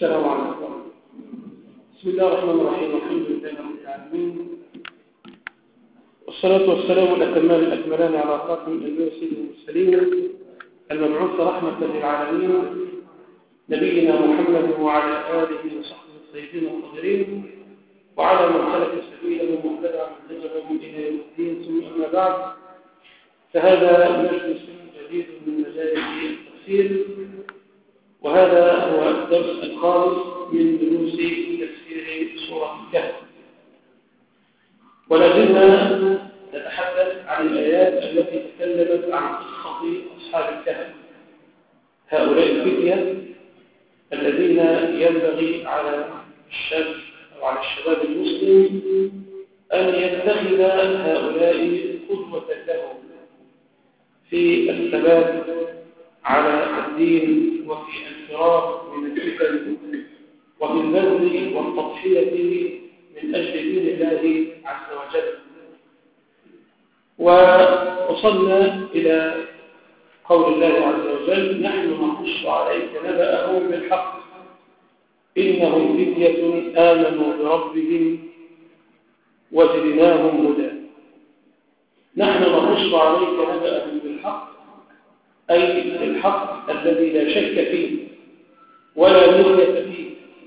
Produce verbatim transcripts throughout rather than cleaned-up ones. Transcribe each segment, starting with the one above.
السلام عليكم. بسم الله الرحمن الرحيم. الحمد لله رب العالمين، والصلاة والسلام الأتمان الأكملان على خاتم الأنبياء سيد المرسلين المبعوث رحمة للعالمين نبينا محمد وعلى آله وصحبه الطيبين الطاهرين وعلى من سلك سبيلهم واتبع منهجهم إلى يوم الدين. ثم أما بعد، فهذا مجلس جديد من مجالس التفسير، وهذا هو الدرس الخامس من دروس تفسير سورة الكهف. ولازلنا نتحدث عن الآيات التي تكلمت عن قصة أصحاب الكهف، هؤلاء الفتية الذين ينبغي على الشاب أو على الشباب المسلم أن يتخذ هؤلاء قدوة له في الثبات على الدين وفي الفرار من الفتن وفي البذل والتضحية من أجل دين الله عز وجل. ووصلنا إلى قول الله عز وجل: نحن نقص عليك نبأهم بالحق إنهم فتية آمنوا بربهم وزدناهم هدى. نحن نقص عليك نبأهم بالحق، أي بالحق الذي لا شك فيه ولا مرية فيه،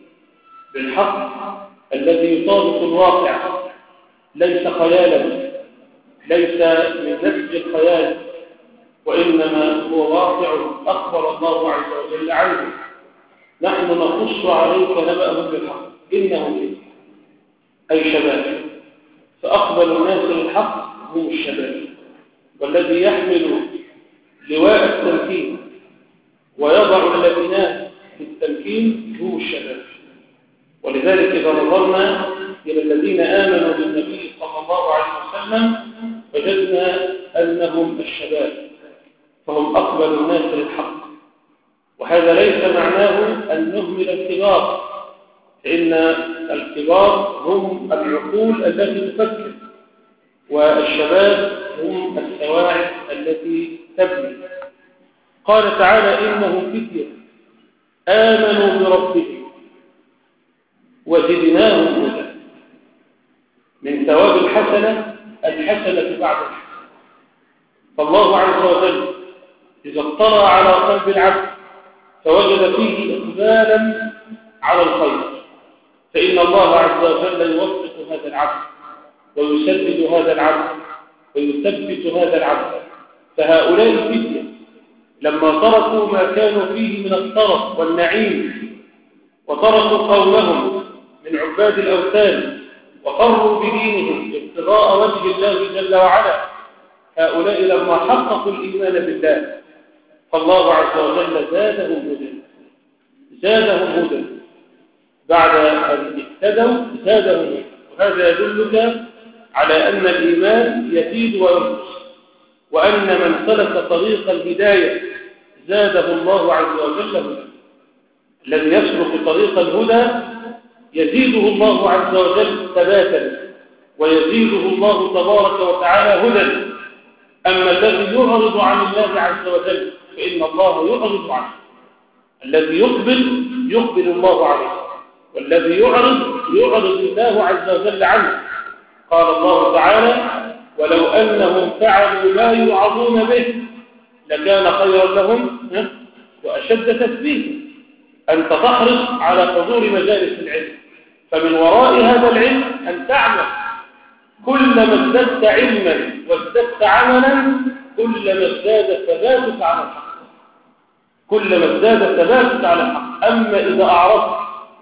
بالحق الذي يطابق الواقع، ليس خيالا، ليس من نسج الخيال، وإنما هو واقع أخبر الله عز وجل عنه. نحن نقص عليك نبأهم بالحق إنهم فتية، أي شباب، فأقبل الناس للحق هم الشباب، والذي يحمل لواء التمكين ويضع اللبنات في التمكين هو الشباب. ولذلك إذا نظرنا إلى الذين آمنوا بالنبي صلى الله عليه وسلم وجدنا أنهم الشباب، فهم أقبل الناس للحق. وهذا ليس معناه أن نهمل الكبار، فإن الكبار هم العقول التي تفكر، والشباب هم السواعد التي تبني. قال تعالى: إنهم فتية آمنوا بربهم وزدناهم هدى. من ثواب الحسنة الحسنة بعد الحسنة. فالله عز وجل إذا اطلع على قلب العبد فوجد فيه إقبالا على الخير، فإن الله عز وجل يوفق هذا العبد ويسدد هذا العبد ويثبت هذا العبد. فهؤلاء الفتية لما تركوا ما كانوا فيه من الطرف والنعيم وتركوا قومهم من عباد الأوثان وقروا بدينهم ابتغاء وجه الله جل وعلا، هؤلاء لما حققوا الإيمان بالله فالله عز وجل زادهم هدى، زادهم هدى بعد أن اهتدوا زادهم هدى. وهذا يدلك على أن الإيمان يزيد وينقص، وأن من سلك طريق الهداية زاده الله عز وجل هدى. الذي يسلك طريق الهدى يزيده الله عز وجل ثباتا ويزيده الله تبارك وتعالى هدى. أما الذي يعرض عن الله عز وجل فإن الله يعرض عنه. الذي يقبل يقبل الله عليه، والذي يعرض يعرض الله عز وجل عنه. قال الله تعالى: ولو أنهم فعلوا ما يوعظون به لكان خيرا لهم وأشد تثبيتا. أنت تحرص على حضور مجالس العلم، فمن وراء هذا العلم أن تعمل. كلما ازددت علما وازددت عملا كلما ازداد ثباتك على الحق، كلما ازداد ثباتك على الحق. أما إذا أعرضت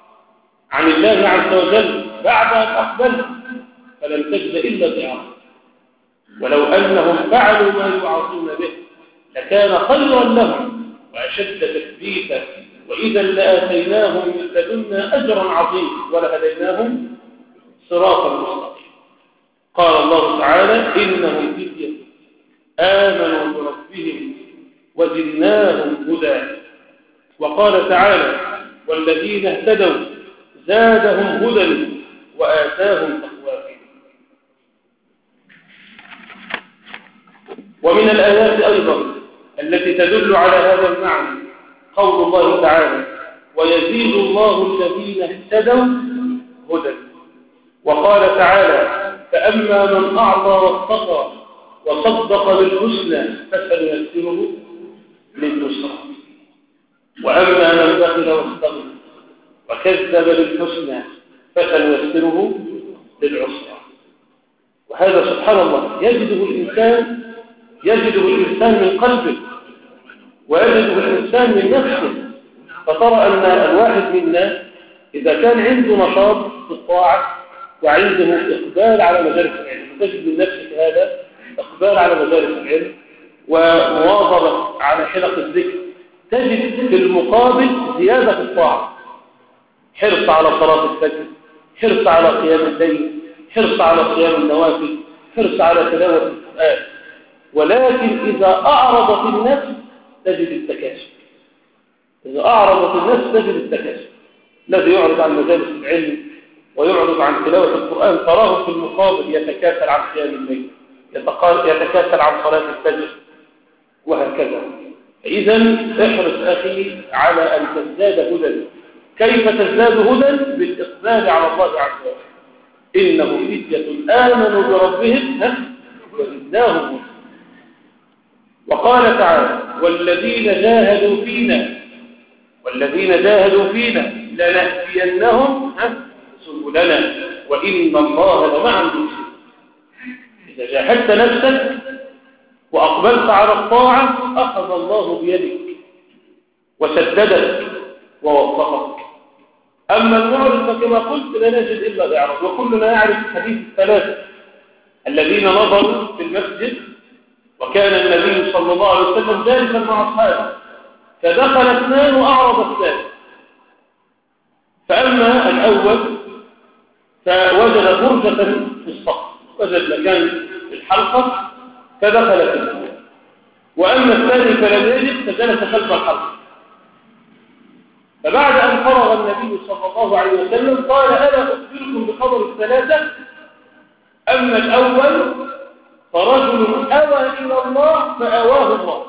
عن الله عز وجل بعد أن أقبلت فلن تجد إلا ضياعا. ولو أنهم فعلوا ما يوعظون به لكان خيرا لهم وأشد تثبيتا، وإذا لآتيناهم من لدنا أجرا عظيما ولهديناهم صراطا مستقيما. قال الله تعالى: إنهم فتية آمنوا بربهم وزدناهم هدى. وقال تعالى: والذين اهتدوا زادهم هدى وآتاهم تقواهم. ومن الآيات أيضا التي تدل على هذا المعنى قول الله تعالى: ويزيد الله الذين اهتدوا هدى. وقال تعالى: فأما من أعطى واتقى وصدق بالحسنى فسنيسره لليسرى، وأما من بخل واستغنى وكذب بالحسنى فسنيسره للعسرى. وهذا سبحان الله يجده الإنسان يجده الإنسان من قلبه ويجده الإنسان من نفسه. فترى أن الواحد منا إذا كان عنده نشاط في الطاعة وعنده إقبال على مجالس العلم، تجد من نفسك هذا إقبال على مجالس العلم ومواظبة على حلق الذكر، تجد في المقابل زيادة في الطاعة، حرص على صلاة الفجر، حرص على قيام الليل، حرص على قيام النوافل، حرص على تلاوة القرآن. ولكن إذا أعرضت النفس تجد التكاسل، إذا أعرضت النفس تجد التكاسل. الذي يعرض عن مجالس العلم ويعرض عن تلاوة القرآن تراه في المقابل يتكاسل عن قيام الليل، يتكاسل عن صلاة الفجر، وهكذا. إذا احرص أخي على أن تزداد هدى. كيف تزداد هدى؟ بالإقبال على الله عز وجل. إنه فتية آمنوا بربهم وزدناهم هدى. وقال تعالى: والذين جاهدوا فينا والذين جاهدوا فينا لنهدينهم سبلنا وإن الله لمع المحسنين. إذا جاهدت نفسك وأقبلت على الطاعة أخذ الله بيدك وسددك ووفقك. أما المعرض فكما قلت لا نجد إلا الإعراض. وكلنا يعرف حديث الثلاثة الذين نظروا في المسجد وكان النبي صلى الله عليه وسلم جالسا مع أصحابه فدخل اثنان وأعرض الثالث. فأما الأول فوجد فرجة في الصف، وجد مكان في الحلقة فدخل فيه. وأما الثاني فلم يجد فجلس خلف الحلقة. فبعد أن فرغ النبي صلى الله عليه وسلم قال: ألا أخبركم بخبر الثلاثة؟ أما الأول فرجل أوى إلى الله فأواه الله،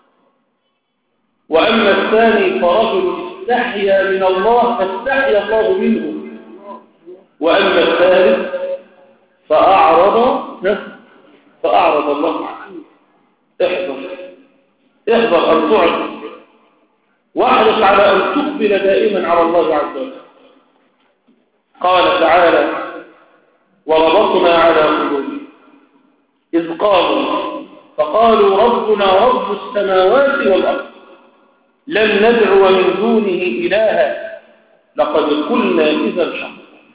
وأما الثاني فرجل استحيا من الله فاستحيا الله منه، وأما الثالث فأعرض فأعرض الله عنه. احذر احذر أن تعرض، واحرص على أن تقبل دائما على الله عز وجل. قال تعالى: وربطنا على قلوبهم إذ قالوا فقالوا ربنا رب السماوات والأرض لن ندعو من دونه إلها لقد قلنا إذا شططا.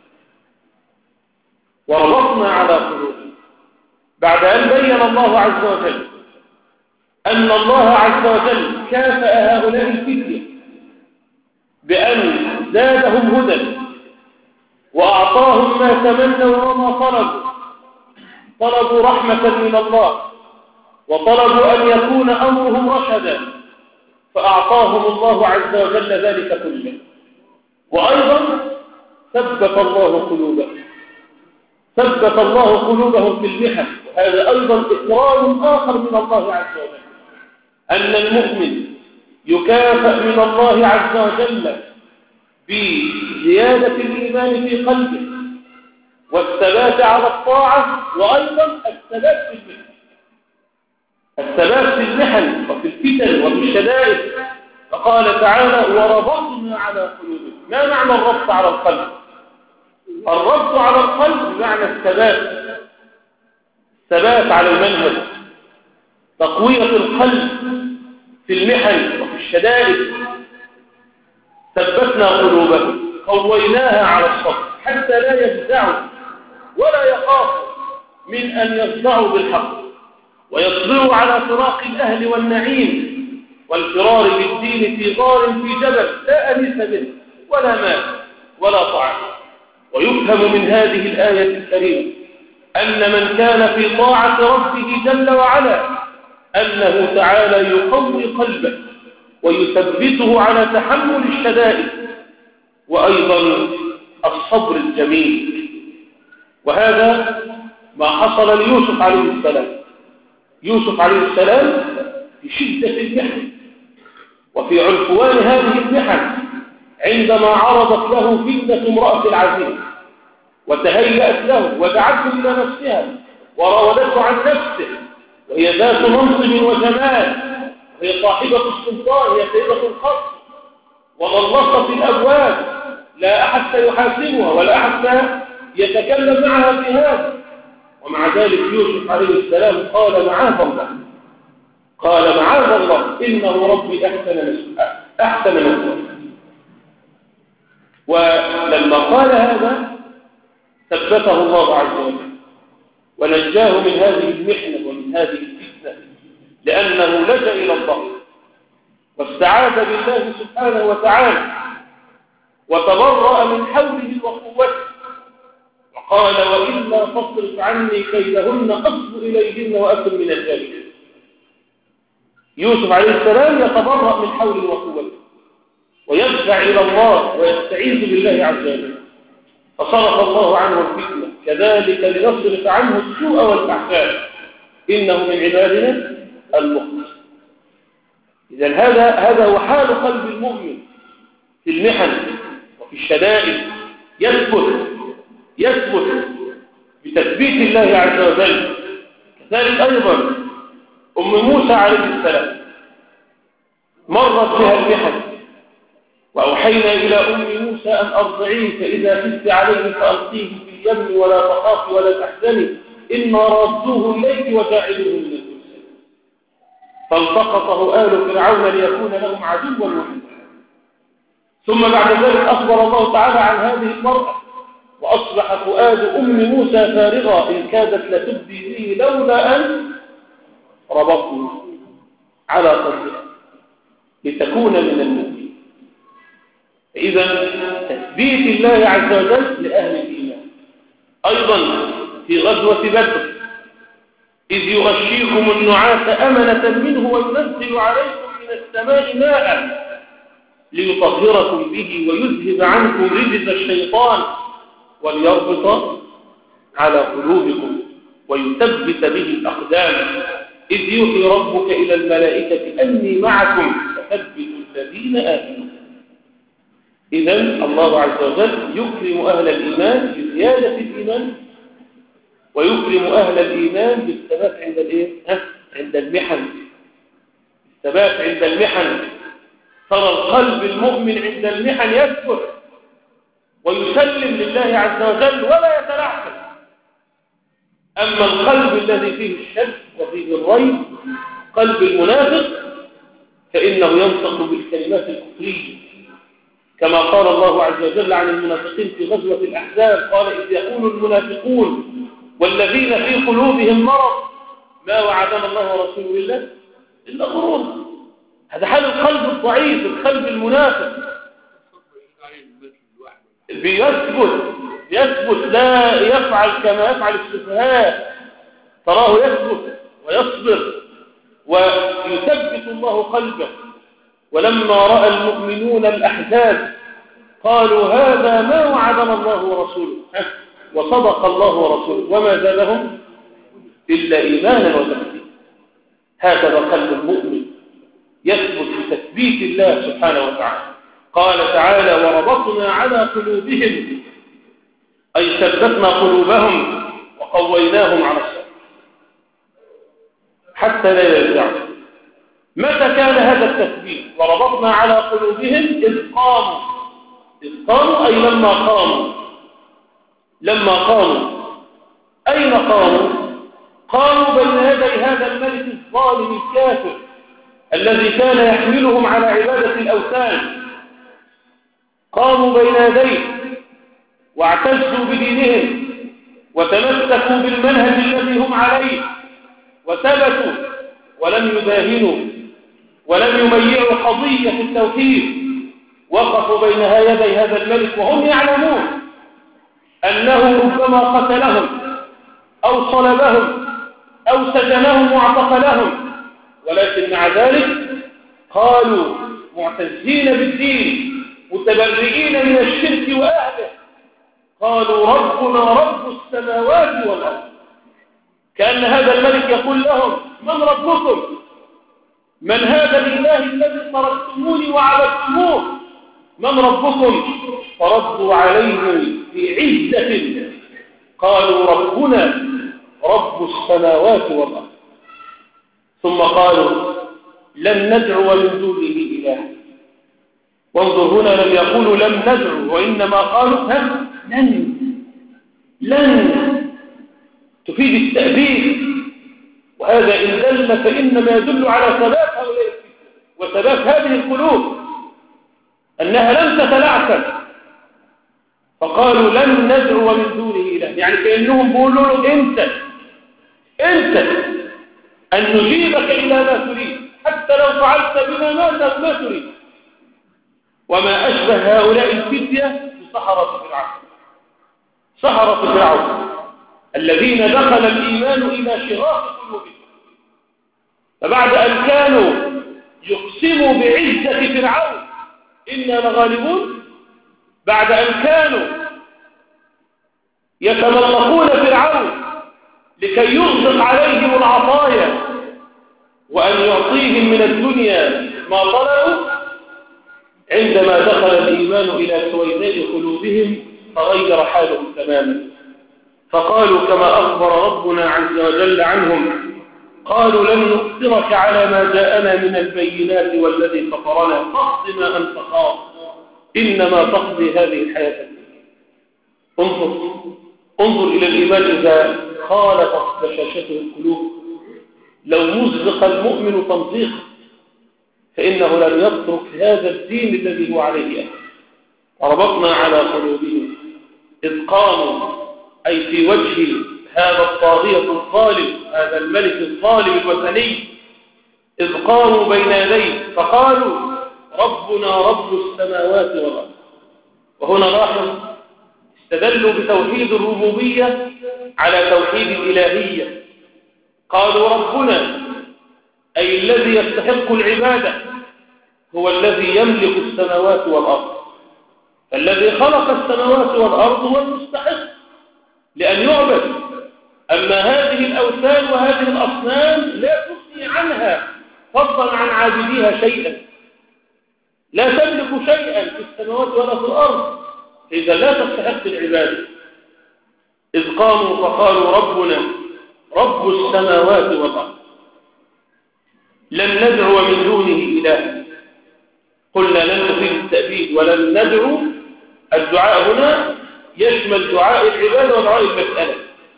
وربطنا على قلوبهم بعد أن بين الله عز وجل أن الله عز وجل كافأ هؤلاء الفتية بأن زادهم هدى وأعطاهم ما تمنوا وما طلبوا. طلبوا رحمة من الله وطلبوا أن يكون أمرهم رشدا فأعطاهم الله عز وجل ذلك كله. وأيضا ثبت الله قلوبهم ثبت الله قلوبهم في المحن. وهذا أيضا إكرام آخر من الله عز وجل، أن المؤمن يكافأ من الله عز وجل بزيادة الإيمان في قلبه والثبات على الطاعة، وأيضا الثبات في المحن الثبات في المحن وفي الفتن وفي الشدائد. فقال تعالى: وربطنا على قلوبهم. ما معنى الربط على القلب؟ الربط على القلب بمعنى الثبات الثبات على المنهج، تقوية القلب في المحن وفي الشدائد. ثبتنا قلوبهم قويناها على الصبر حتى لا يفزعوا ولا يخافوا من أن يصدعوا بالحق ويصبروا على فراق الأهل والنعيم والفرار بالدين في غار في جبل لا أنيس به ولا مال ولا طعام. ويفهم من هذه الآية الكريمة أن من كان في طاعة ربه جل وعلا أنه تعالى يقوي قلبه ويثبته على تحمل الشدائد وأيضا الصبر الجميل. وهذا ما حصل ليوسف عليه السلام. يوسف عليه السلام في شدة المحن وفي عنفوان هذه المحن عندما عرضت له فتنة امرأة العزيز وتهيأت له ودعته إلى نفسها وراودته عن نفسه، وهي ذات منصب وجمال، وهي صاحبة السلطان، هي سيدة القصر وغلقت الأبواب، لا أحد سيحاسبها ولا أحد يتكلم معها في هذا. ومع ذلك يوسف عليه السلام قال معاذ الله، قال معاذ الله إنه ربي أحسن مسؤولا أحسن مسؤولا. ولما قال هذا ثبته الله عز وجل ونجاه من هذه المحنة ومن هذه الفتنة، لأنه لجأ إلى الله واستعاذ بالله سبحانه وتعالى وتبرأ من حوله وقوته، وقال وإلا تصرف عني كيدهن أصب إليهن وأكن من الجاهلين. يوسف عليه السلام يتبرأ من حوله وقوته ويدفع إلى الله ويستعيذ بالله عز وجل، فصرف الله عنه الفتنة، كذلك لنصرف عنه السوء والفحشاء إنه من عبادنا المخلصين. إذن هذا هذا هو حال قلب المؤمن في المحن وفي الشدائد، يثبت يثبت بتثبيت الله عز وجل. كذلك أيضا أم موسى عليه السلام مرت بها المحن، وأوحينا إلى أم موسى أن أرضعيه فإذا خفت عليه فألقيه في اليم ولا تخافي ولا تحزني إنا رادوه إليك وجاعلوه من المرسلين. فالتقطه آل فرعون ليكون لهم عدوا وحزنا. ثم بعد ذلك أخبر الله تعالى عن هذه المرأة، وأصبح فؤاد أم موسى فارغا إن كادت لتبدي به لولا أن ربطنا على قلبها لتكون من المؤمنين. إذا تثبيت الله عز وجل لأهل الإيمان. أيضا في غزوة بدر إذ يغشيكم النعاس أمنة منه وينزل عليكم من السماء ماء ليطهركم به ويذهب عنكم رجز الشيطان وليربط على قلوبكم ويثبت به الأقدام إذ يوحي ربك إلى الملائكة أني معكم فثبتوا الذين آمنوا. إذن الله عز وجل يكرم أهل الإيمان بزيادة الإيمان ويكرم أهل الإيمان بالثبات عند الإيه؟ عند المحن. الثبات عند المحن، ترى القلب المؤمن عند المحن يثبت ويسلم لله عز وجل ولا يتلعثم. أما القلب الذي فيه الشك وفيه الريب، قلب المنافق، فإنه ينطق بالكلمات الكفرية كما قال الله عز وجل عن المنافقين في غزوة الأحزاب، قال إذ يقول المنافقون والذين في قلوبهم مرض ما وعدنا الله ورسوله إلا إلا غرورا. هذا حال القلب الضعيف، القلب المنافق بيثبت يثبت لا يفعل كما يفعل السفهاء، تراه يثبت ويصبر ويثبت الله قلبه. ولما رأى المؤمنون الأحزاب قالوا هذا ما وعدنا الله ورسوله وصدق الله ورسوله وما زادهم إلا إيمانا وتسليما. هكذا قلب المؤمن يثبت بتثبيت الله سبحانه وتعالى. قال تعالى وربطنا على قلوبهم أي ثبتنا قلوبهم وقويناهم على الصبر حتى لا يرجعوا. متى كان هذا التثبيت؟ وربطنا على قلوبهم إذ قاموا إذ قاموا أي لما قاموا لما قاموا أين قاموا؟ قاموا بين يدي هذا الملك الظالم الكافر الذي كان يحملهم على عبادة الأوثان. قاموا بين يديه واعتزوا بدينهم وتمسكوا بالمنهج الذي هم عليه وثبتوا ولم يباهنوا ولم يميعوا قضية التوحيد. وقفوا بين يدي هذا الملك وهم يعلمون أنه ربما قتلهم أو صلبهم أو سجنهم واعتقلهم، ولكن مع ذلك قالوا معتزين بالدين متبرئين من الشرك وأهله، قالوا ربنا رب السماوات والأرض. كأن هذا الملك يقول لهم من ربكم؟ من هذا الإله الذي تركتموني وعبدتموه؟ من ربكم؟ فردوا عليه في عزة قالوا ربنا رب السماوات والأرض. ثم قالوا لن ندعو من دونه إله. وانظر هنا لم يقولوا لم ندعو، وإنما قالوا هم لن لن تفيد التأبيد، وهذا إن دل فإنما يدل على ثبات هؤلاء وثبات هذه القلوب أنها لن تتلعثم. فقالوا لن ندعو من دونه إله، يعني كأنهم بيقولوا له أنت أنت أن نجيبك إلى ما تريد حتى لو فعلت بنا ما ما تريد. وما أشبه هؤلاء الفتية بسحرة فرعون، سحرة فرعون الذين دخل الإيمان إلى شراك قلوبهم، فبعد أن كانوا يقسموا بعزة فرعون إنا لغالبون، بعد أن كانوا يتملقون فرعون لكي يغدق عليهم العطايا وأن يعطيهم من الدنيا ما طلبوا، عندما دخل الإيمان إلى سويداء قلوبهم تغير حالهم تماما. فقالوا كما أخبر ربنا عز وجل عنهم قالوا لن نؤثرك على ما جاءنا من البينات والذي فطرنا فاقض ما أنت قاض إنما تقضي هذه الحياة الدنيا. انظر انظر إلى الإيمان إذا خالطت بشاشته القلوب. لو مزق المؤمن تمزيقا فإنه لن يترك هذا الدين الذي هو عليه. ربطنا على قلوبهم إذ قاموا أي في وجه هذا الطاغية الظالم، هذا الملك الظالم الوثني، إذ قاموا بين يديه فقالوا ربنا رب السماوات والأرض. وهنا لاحظ استدلوا بتوحيد الربوبية على توحيد الإلهية. قالوا ربنا أي الذي يستحق العبادة هو الذي يملك السماوات والأرض، فالذي خلق السماوات والأرض هو المستحق لأن يعبد. أما هذه الأوثان وهذه الأصنام لا تغني عنها فضلا عن عابديها شيئا، لا تملك شيئا في السماوات ولا في الأرض، إذا لا تستحق العبادة. إذ قاموا فقالوا ربنا رب السماوات والأرض لن ندعو من دونه إله. قلنا لن نفيد التأبيد ولن ندعو. الدعاء هنا يشمل دعاء العبادة ودعاء المسألة.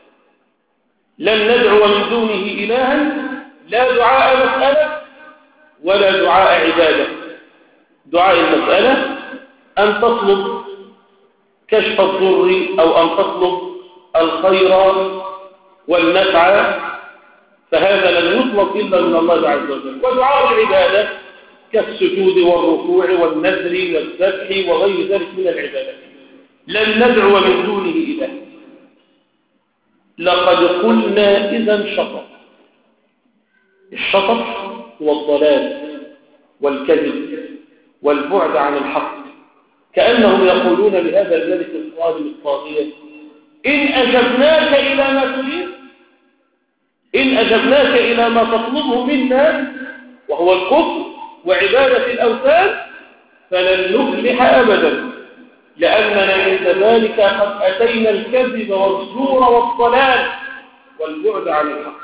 لن ندعو من دونه إلها، لا دعاء مسألة ولا دعاء عبادة. دعاء المسألة أن تطلب كشف الضر أو أن تطلب الخير والنفع، فهذا لن يطلب إلا من الله عز وجل. ودعاء العبادة كالسجود والركوع والنذر والذبح وغير ذلك من العبادات. لن ندعو من دونه إله. لقد قلنا إذا شطط. الشطط هو الضلال والكذب والبعد عن الحق، كأنهم يقولون لهذا الملك الظالم الطاغية إن أجبناك إلى ما تريد، إن أجبناك إلى ما تطلبه منا وهو الكفر وعبادة الأوثان فلن نفلح أبدا، لأننا عند ذلك قد أتينا الكذب والزور والضلال والبعد عن الحق.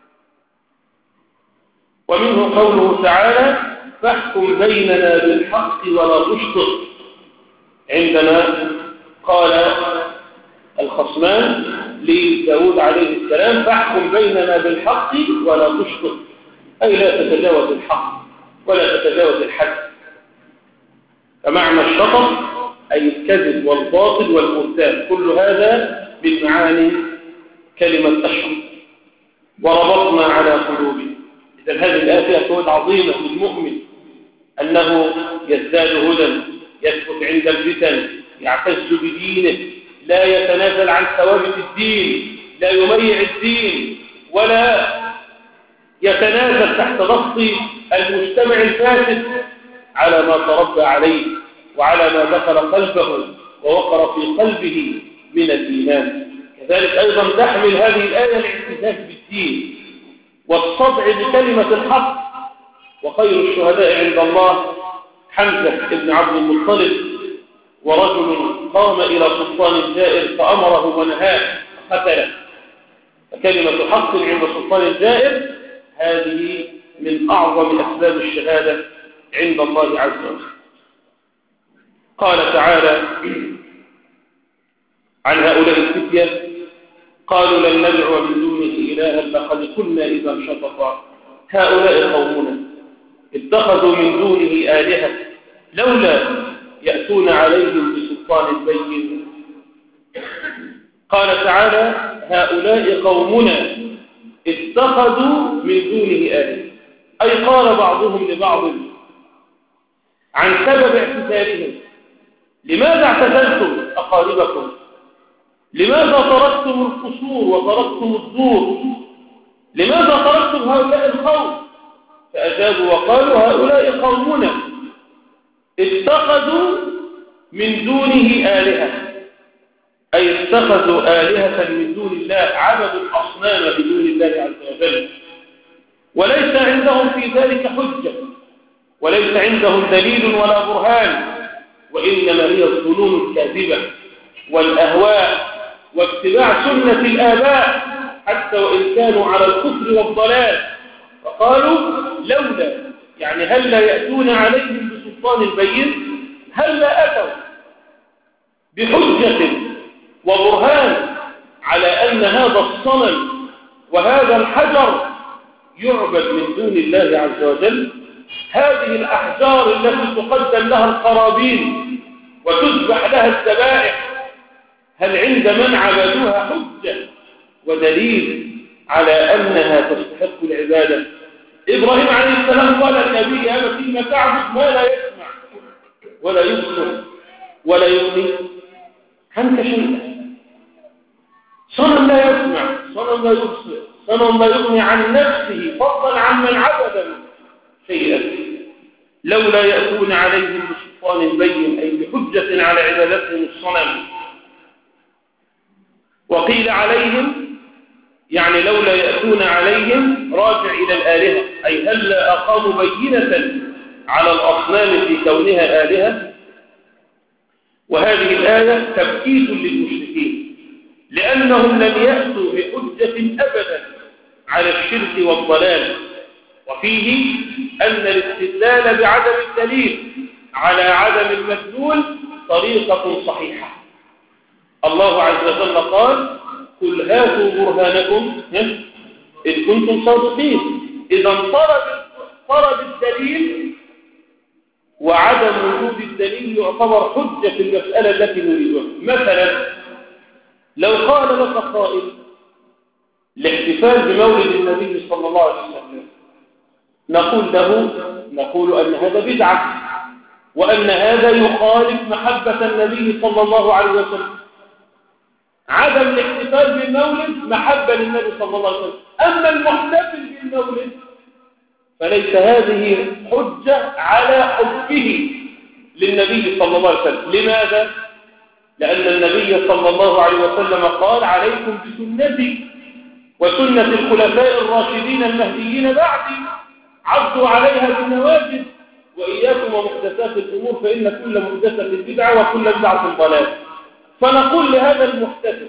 ومنه قوله تعالى فاحكم بيننا بالحق ولا تشطط. عندما قال الخصمان لداود عليه السلام فاحكم بيننا بالحق ولا تشطط، أي لا تتجاوز الحق ولا تتجاوز الحد. فمعنى الشطط أي الكذب والباطل والبهتان، كل هذا من معاني كلمة الشطط. وربطنا على قلوبهم. إذا هذه الآية فيها فوائد عظيمة للمؤمن، أنه يزداد هدى، يثبت عند الفتن، يعتز بدينه، لا يتنازل عن ثوابت الدين، لا يميع الدين ولا يتنازل تحت ضغط المجتمع الفاسد على ما تربى عليه وعلى ما دخل قلبه ووقر في قلبه من الإيمان. كذلك أيضا تحمل هذه الآية الاعتزاز بالدين والصدع بكلمة الحق. وخير الشهداء عند الله حمزة بن عبد المطلب ورجل قام إلى سلطان جائر فأمره ونهاه قتله، فكلمة حق عند سلطان جائر هذه من أعظم أسباب الشهادة عند الله عز وجل. قال تعالى عن هؤلاء الفتية قالوا لن ندعو من دونه إلها لقد كنا إذا شططا هؤلاء قومنا اتخذوا من دونه آلهة لولا يأتون عليهم بسلطان بين. قال تعالى هؤلاء قومنا اتخذوا من دونه آلهة، أي قال بعضهم لبعض عن سبب اعتزالهم لماذا اعتزلتم أقاربكم؟ لماذا تركتم القصور وتركتم الدور؟ لماذا تركتم هؤلاء القوم؟ فأجابوا وقالوا هؤلاء قومنا اتخذوا من دونه آلهة، أي اتخذوا آلهة من دون الله، عبدوا الأصنام بدون الله عز وجل، وليس عندهم في ذلك حجة وليس عندهم دليل ولا برهان، وإنما هي الظنون الكاذبة والأهواء واتباع سنة الآباء حتى وإن كانوا على الكفر والضلال. فقالوا لولا يعني هل لا يأتون عليهم بسلطان بين، هل لا أتوا بحجة وبرهان على أن هذا الصنم وهذا الحجر يعبد من دون الله عز وجل. هذه الأحجار التي تقدم لها القرابين وتذبح لها الذبائح هل عند من عبدوها حجة ودليل على أنها تستحق العبادة؟ إبراهيم عليه السلام قال لنبيه أما فيما تعبد ما لا يسمع ولا يبصر ولا يغني عنك شيئا. صنم لا يسمع، صنم لا يبصر، صنم لا يغني عن نفسه فضلا عن من عبده شيئا. لولا يأتون عليهم بسلطان بين أي بحجة على عبادتهم الصنم. وقيل عليهم يعني لولا يأتون عليهم راجع إلى الآلهة، أي هل لا أقاموا بينة على الأصنام في كونها آلهة. وهذه الآية تبكيت للمشركين لأنهم لم يأتوا بحجة أبدا على الشرك والضلال، وفيه أن الاستدلال بعدم الدليل على عدم المدلول طريقة صحيحة. الله عز وجل قال قل هاتوا برهانكم إن كنتم صادقين. إذا طلب الدليل وعدم وجود الدليل يعتبر حجة في المسألة التي نريدها. مثلا لو قال لك قائل الاحتفال بمولد النبي صلى الله عليه وسلم نقول له نقول أن هذا بدعة وأن هذا يخالف محبة النبي صلى الله عليه وسلم. عدم الاحتفال بالمولد محبة للنبي صلى الله عليه وسلم، أما المحتفل بالمولد فليس هذه حجة على حبه للنبي صلى الله عليه وسلم. لماذا؟ لأن النبي صلى الله عليه وسلم قال عليكم بسنتي وسنة الخلفاء الراشدين المهديين بعدي عضوا عليها بالنواجذ وإياكم ومحدثات الأمور فإن كل محدثة بدعة وكل بدعة ضلال. فنقول لهذا المحتفل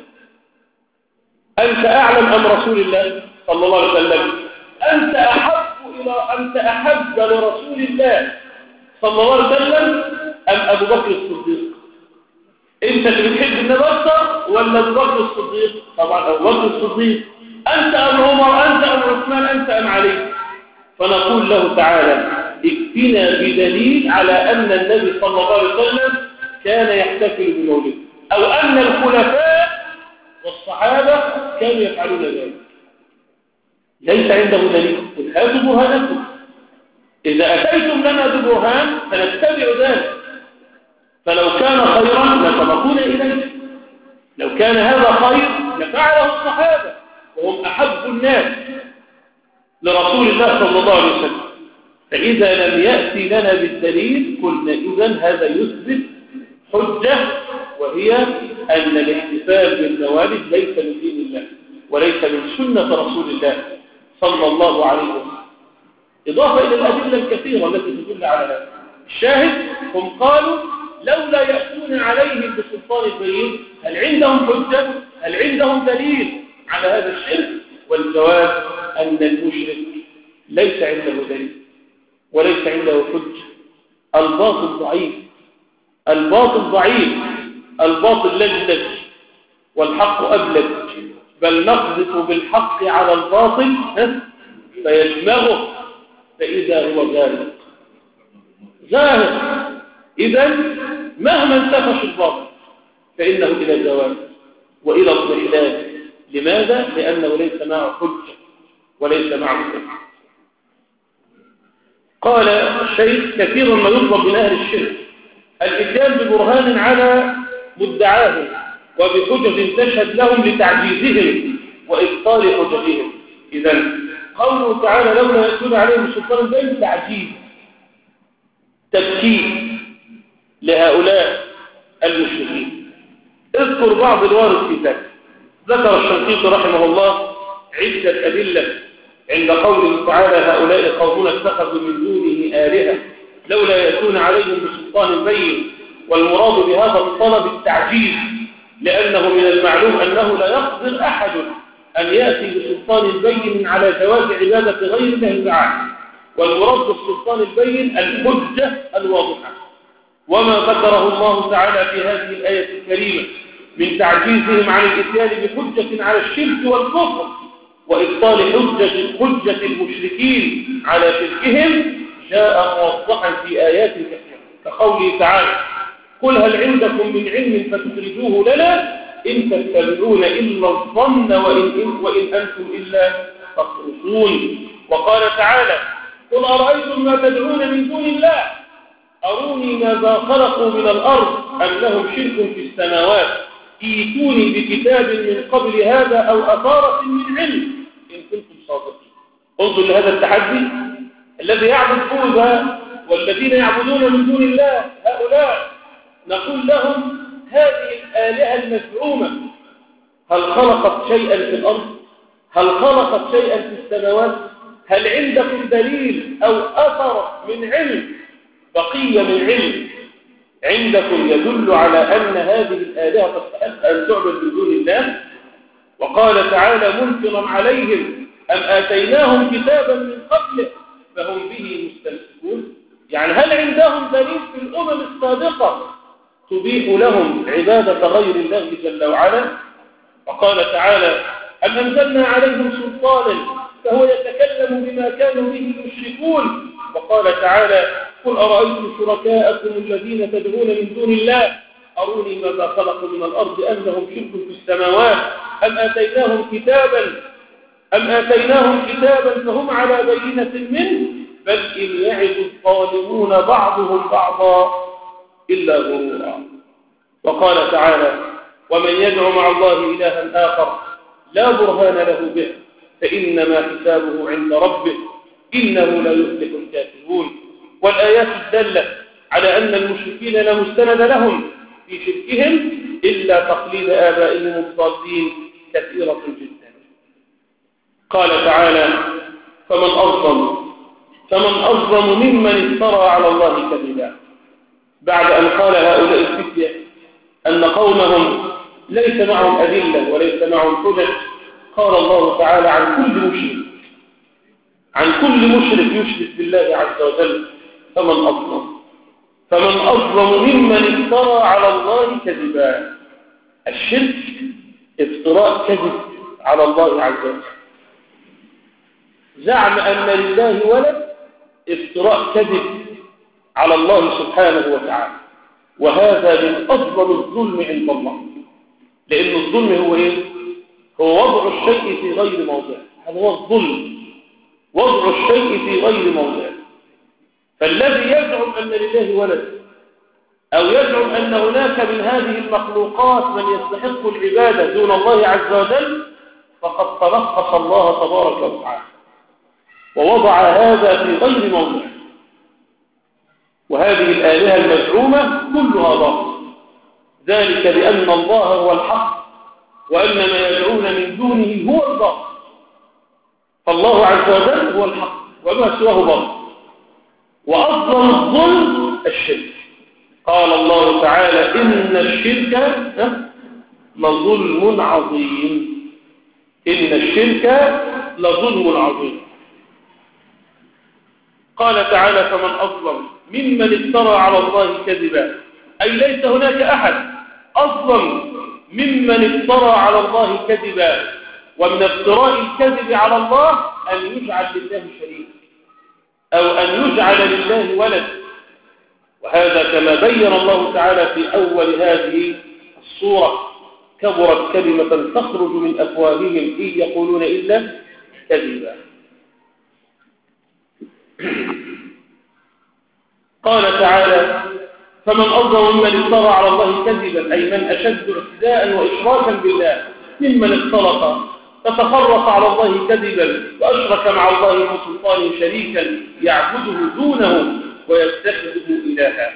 أنت أعلم أم رسول الله صلى الله عليه وسلم؟ أنت أحب إلى أنت أحب لرسول الله صلى الله عليه وسلم أم أبو بكر الصديق؟ أنت اللي بتحب النبي أكثر ولا أبو بكر الصديق؟ طبعا أبو بكر الصديق. أنت أم عمر؟ أنت أم عثمان؟ أنت أم علي؟ فنقول له تعالى اكفنا بدليل على أن النبي صلى الله عليه وسلم كان يحتفل بمولده أو أن الخلفاء والصحابة كانوا يفعلون ذلك. ليس عنده دليل. قل هاتوا برهانكم. إذا أتيتم لنا ببرهان فنتبع ذلك، فلو كان خيرا لسبقونا إليه، لو كان هذا خير لفعله الصحابة وهم أحب الناس لرسول الله صلى الله عليه وسلم. فإذا لم يأتي لنا بالدليل قلنا إذن هذا يثبت حجة، وهي أن الاحتفال بالموالد ليس من دين الله وليس من سنة رسول الله صلى الله عليه وسلم، إضافة إلى الأدلة الكثيرة التي تدل على هذا. الشاهد هم قالوا لولا يأتون عليهم بسلطان بين، هل عندهم حجة؟ هل عندهم دليل على هذا الشرك؟ والجواب أن المشرك ليس عنده دليل وليس عنده حجة. الباطل ضعيف، الباطل ضعيف، الباطل لجلج والحق أبلج، بل نقذف بالحق على الباطل فيدمغه فإذا هو زاهق زاهق. إذن مهما انتفش الباطل فإنه إلى زوال وإلى اضمحلال. لماذا؟ لأنه ليس معه حجة وليس معه حجة. قال الشيخ: كثيرا ما يطلب من أهل الشرك الإتيان ببرهان على مدعاهم وبحجج تشهد لهم لتعجيزهم وإبطال حججهم. إذن قوله تعالى: لولا يأتون عليهم بسلطان بين، تعجيز، تبكير لهؤلاء المشركين. اذكر بعض الوارد في ذلك. ذكر الشنقيطي رحمه الله عدة أدلة عند قوله تعالى: هؤلاء قومنا اتخذوا من دونه آلهة لولا يأتون عليهم بسلطان بين. والمراد بهذا الطلب التعجيز، لأنه من المعلوم أنه لا يقدر أحد أن يأتي بسلطان بين على جواز عبادة غير الله تعالى. والمراد بالسلطان البين الحجة الواضحة. وما ذكره الله تعالى في هذه الآية الكريمة من تعجيزهم عن الإتيان بحجة على الشرك والكفر وإبطال حجة حجة المشركين على شركهم جاء موضحا في آيات كثيرة، كقوله تعالى: قل هل عندكم من علم فتخرجوه لنا إن تتبعون إلا الظن وإن, وإن أنتم إلا تخرصون. وقال تعالى: قل أرأيتم ما تدعون من دون الله أروني ماذا خلقوا من الأرض أم لهم شرك في السماوات ائتوني بكتاب من قبل هذا أو أثارة من علم إن كنتم صادقين. انظر لهذا التحدي الذي يعبد بوذا والذين يعبدون من دون الله هؤلاء، نقول لهم: هذه الآلهة المزعومة هل خلقت شيئا في الأرض؟ هل خلقت شيئا في السماوات؟ هل عندكم دليل أو أثر من علم، بقية من علم عندكم يدل على أن هذه الآلهة تستحق أن تعبد من دون الله؟ وقال تعالى منكرا عليهم: أم آتيناهم كتابا من قبله فهم به مستمسكون. يعني هل عندهم دليل في الأمم السابقة تبيح لهم عبادة غير الله جل وعلا؟ وقال تعالى: أم أنزلنا عليهم سلطانا فهو يتكلم بما كانوا به يشركون. وقال تعالى: قل أرأيتم شركاءكم الذين تدعون من دون الله أروني ماذا خلقوا من الأرض أم لهم شرك في السماوات أم آتيناهم كتابا أم آتيناهم كتابا فهم على بينة منه بل إن يعد الظالمون بعضهم بعضا إلا غرورا. وقال تعالى: ومن يدعو مع الله إلها آخر لا برهان له به فإنما حسابه عند ربه إنه لا يفلح الكافرون. والآيات الدالة على أن المشركين لا مستند لهم في شركهم إلا تقليد آبائهم الضالين كثيرة جدا. قال تعالى: فمن أظلم فمن أظلم ممن افترى على الله كذبا. بعد أن قال هؤلاء الفتية أن قومهم ليس معهم أدلة وليس معهم حجج، قال الله تعالى عن كل مشرك عن كل مشرك يشرك بالله عز وجل: فمن أظلم فمن أظلم ممن افترى على الله كذبا. الشرك افتراء كذب على الله عز وجل. زعم أن لله ولد افتراء كذب على الله سبحانه وتعالى، وهذا من أظلم الظلم عند الله. لأن الظلم هو إيه؟ هو وضع الشيء في غير موضعه. هذا هو الظلم، وضع الشيء في غير موضعه. فالذي يزعم أن لله ولد أو يزعم أن هناك من هذه المخلوقات من يستحق العبادة دون الله عز وجل فقد تنقص الله تبارك وتعالى ووضع هذا في غير موضعه. وهذه الآلهة المزعومة كلها باطل، ذلك بأن الله هو الحق وأن ما يدعون من دونه هو الباطل. فالله عز وجل هو الحق وما سواه باطل. وأفضل الظلم الشرك. قال الله تعالى إن الشرك لظلم عظيم. إن الشرك لظلم عظيم. قال تعالى فمن أظلم ممن افترى على الله كذبا، أي ليس هناك أحد أظلم ممن افترى على الله كذبا. ومن افتراء الكذب على الله أن يجعل لله شريك أو أن يجعل لله ولد، وهذا كما بين الله تعالى في أول هذه السورة كبرت كلمة تخرج من أفواههم إن يقولون إلا كذبا. قال تعالى فمن أظلم ممن افترى على الله كذبا، أي من أشد اعتداء وإشراكا بالله ممن اختلق فتفرق على الله كذبا وأشرك مع الله من سلطان شريكا يعبده دونه ويتخذه إلها.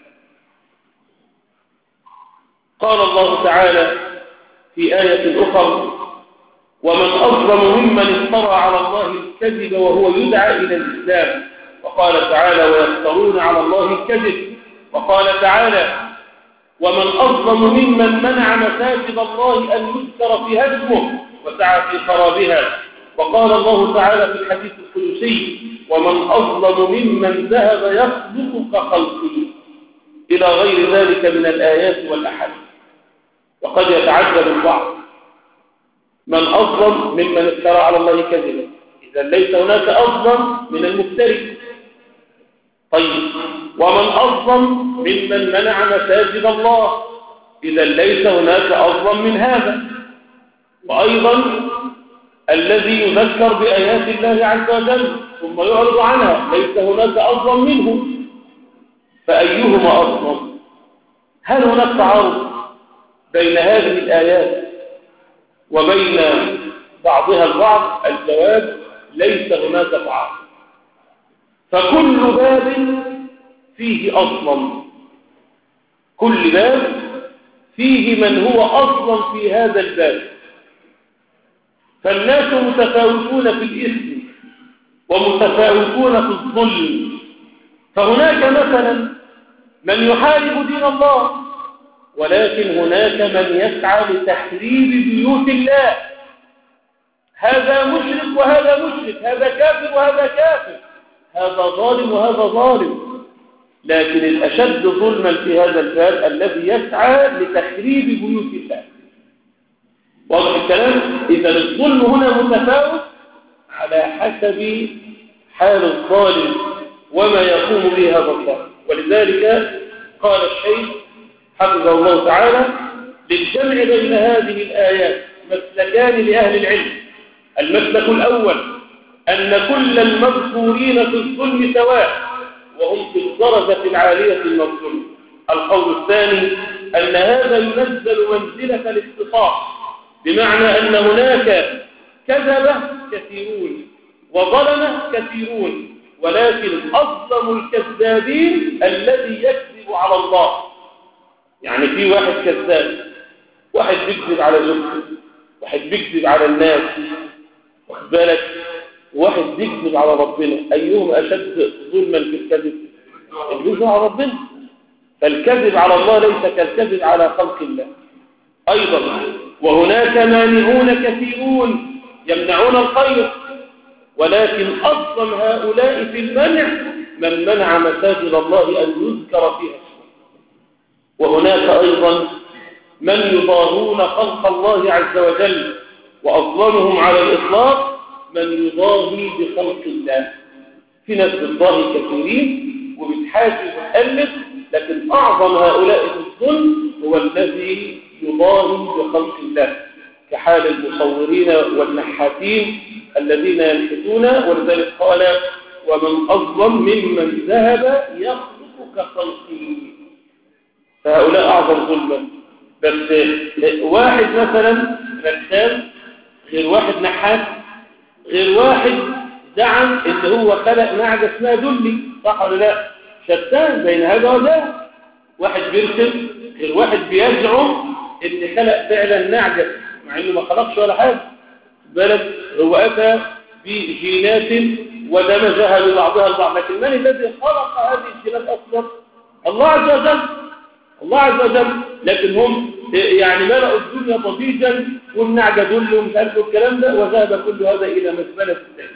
قال الله تعالى في آية أخرى ومن أظلم ممن افترى على الله الكذب وهو يدعى إلى الإسلام. وقال تعالى ويفترون على الله الكذب. وقال تعالى ومن أظلم ممن منع مساجد الله أن يذكر فيها اسمه وسعى في خرابها. وقال الله تعالى في الحديث القدسي ومن أظلم ممن ذهب يخلق كخلقه، إلى غير ذلك من الآيات والأحاديث. وقد يتعجب البعض من أظلم ممن افترى على الله كذبا، إذا ليس هناك أظلم من المفتري. طيب ومن أظلم ممن منع مساجد الله، إذا ليس هناك أظلم من هذا. وأيضا الذي يذكر بآيات الله عز وجل ثم يعرض عنها ليس هناك أظلم منه، فأيهما أظلم؟ هل هناك تعارض بين هذه الآيات وبين بعضها البعض؟ الجواب ليس هناك تعارض، فكل باب فيه أظلم، كل باب فيه من هو أظلم في هذا الباب. فالناس متفاوتون في الإثم ومتفاوتون في الظلم. فهناك مثلا من يحارب دين الله، ولكن هناك من يسعى لتحريب بيوت الله. هذا مشرك وهذا مشرك، هذا كافر وهذا كافر، هذا ظالم وهذا ظالم. لكن الأشد ظلما في هذا الباب الذي يسعى لتحريب بيوت الله. واضح الكلام؟ إذا الظلم هنا متفاوت على حسب حال الظالم وما يقوم به هذا الظالم. ولذلك قال الشيخ حفظه الله تعالى للجمع بين هذه الآيات مسلكان لأهل العلم. المسلك الأول أن كل المذكورين في الظلم سواء وهم في الدرجة العالية المظلوم. القول الثاني أن هذا ينزل منزلة الاختصاص، بمعنى أن هناك كذبة كثيرون وظلمة كثيرون، ولكن أظلم الكذابين الذي يكذب على الله. يعني في واحد كذاب، واحد بيكذب على زوجته، واحد بيكذب على الناس، واخد بالك، واحد بيكذب على ربنا. أيهم أشد ظلما في الكذب؟ الكذب على ربنا. فالكذب على الله ليس كالكذب على خلق الله. أيضا وهناك مانعون كثيرون يمنعون الخير، ولكن أظلم هؤلاء في المنع من منع مساجد الله أن يذكر فيها اسمه. وهناك أيضا من يضاهون خلق الله عز وجل، وأظلمهم على الإطلاق من يضاهي بخلق الله. في ناس بتضاهي كثيرين وبتحاكي وتألف، لكن أعظم هؤلاء في الظلم هو الذي يضاهي بخلق الله، كحال المصورين والنحاتين الذين ينحتون. ولذلك قال ومن أظلم ممن ذهب يخلق كخلقه. فهؤلاء أعظم ظلما. بس واحد مثلا رسام غير واحد نحات غير واحد زعم ان هو خلق نعجة اسمها دلي، صح ولا لا؟ شتان بين هذا وذاك. واحد بيرسم غير واحد بيزعم ان خلق فعلا نعجة مع انه ما خلقش ولا حاجه. بالك هو اتى بجينات ودمجها ببعضها البعض، لكن من الذي خلق هذه الجينات اصلا؟ الله عز وجل. الله عز وجل، لكن هم يعني ملأوا الدنيا ضجيجا والنعجة دل ومش عارف الكلام ده، وذهب كل هذا إلى مزبلة الثاني.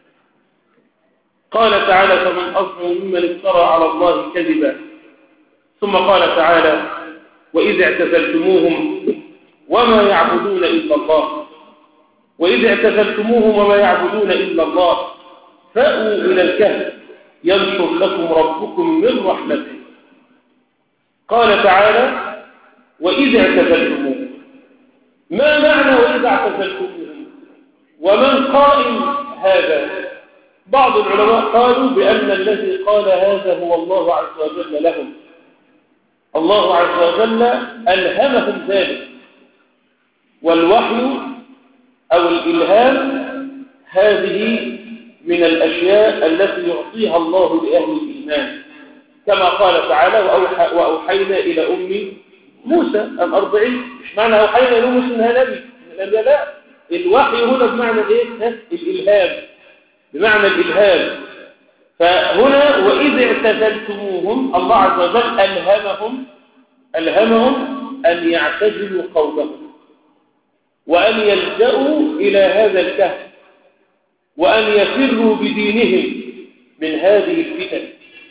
قال تعالى: فمن أظلم ممن افترى على الله كذبا. ثم قال تعالى: وإذ اعتزلتموهم وما يعبدون إلا الله وإذ اعتزلتموهم وما يعبدون إلا الله فأووا إلى الكهف ينشر لكم ربكم من رحمته. قال تعالى: وإذ اعتزلتموهم. ما معنى وإذ اعتزلتموهم؟ ومن قائل هذا؟ بعض العلماء قالوا بأن الذي قال هذا هو الله عز وجل لهم. الله عز وجل ألهمهم ذلك، والوحي أو الإلهام هذه من الأشياء التي يعطيها الله لأهل الإيمان، كما قال تعالى: وأوحى وأوحينا إلى أم موسى أن أرضعيه. مش معنى أوحينا إلى موسى إنها نبي، لا، الوحي هنا بمعنى إيه؟ الإلهام، بمعنى الإلهام. فهنا وإذ اعتزلتموهم الله عز وجل ألهمهم ألهمهم أن يعتزلوا قومهم وأن يلجأوا إلى هذا الكهف وأن يفروا بدينهم من هذه الفتن.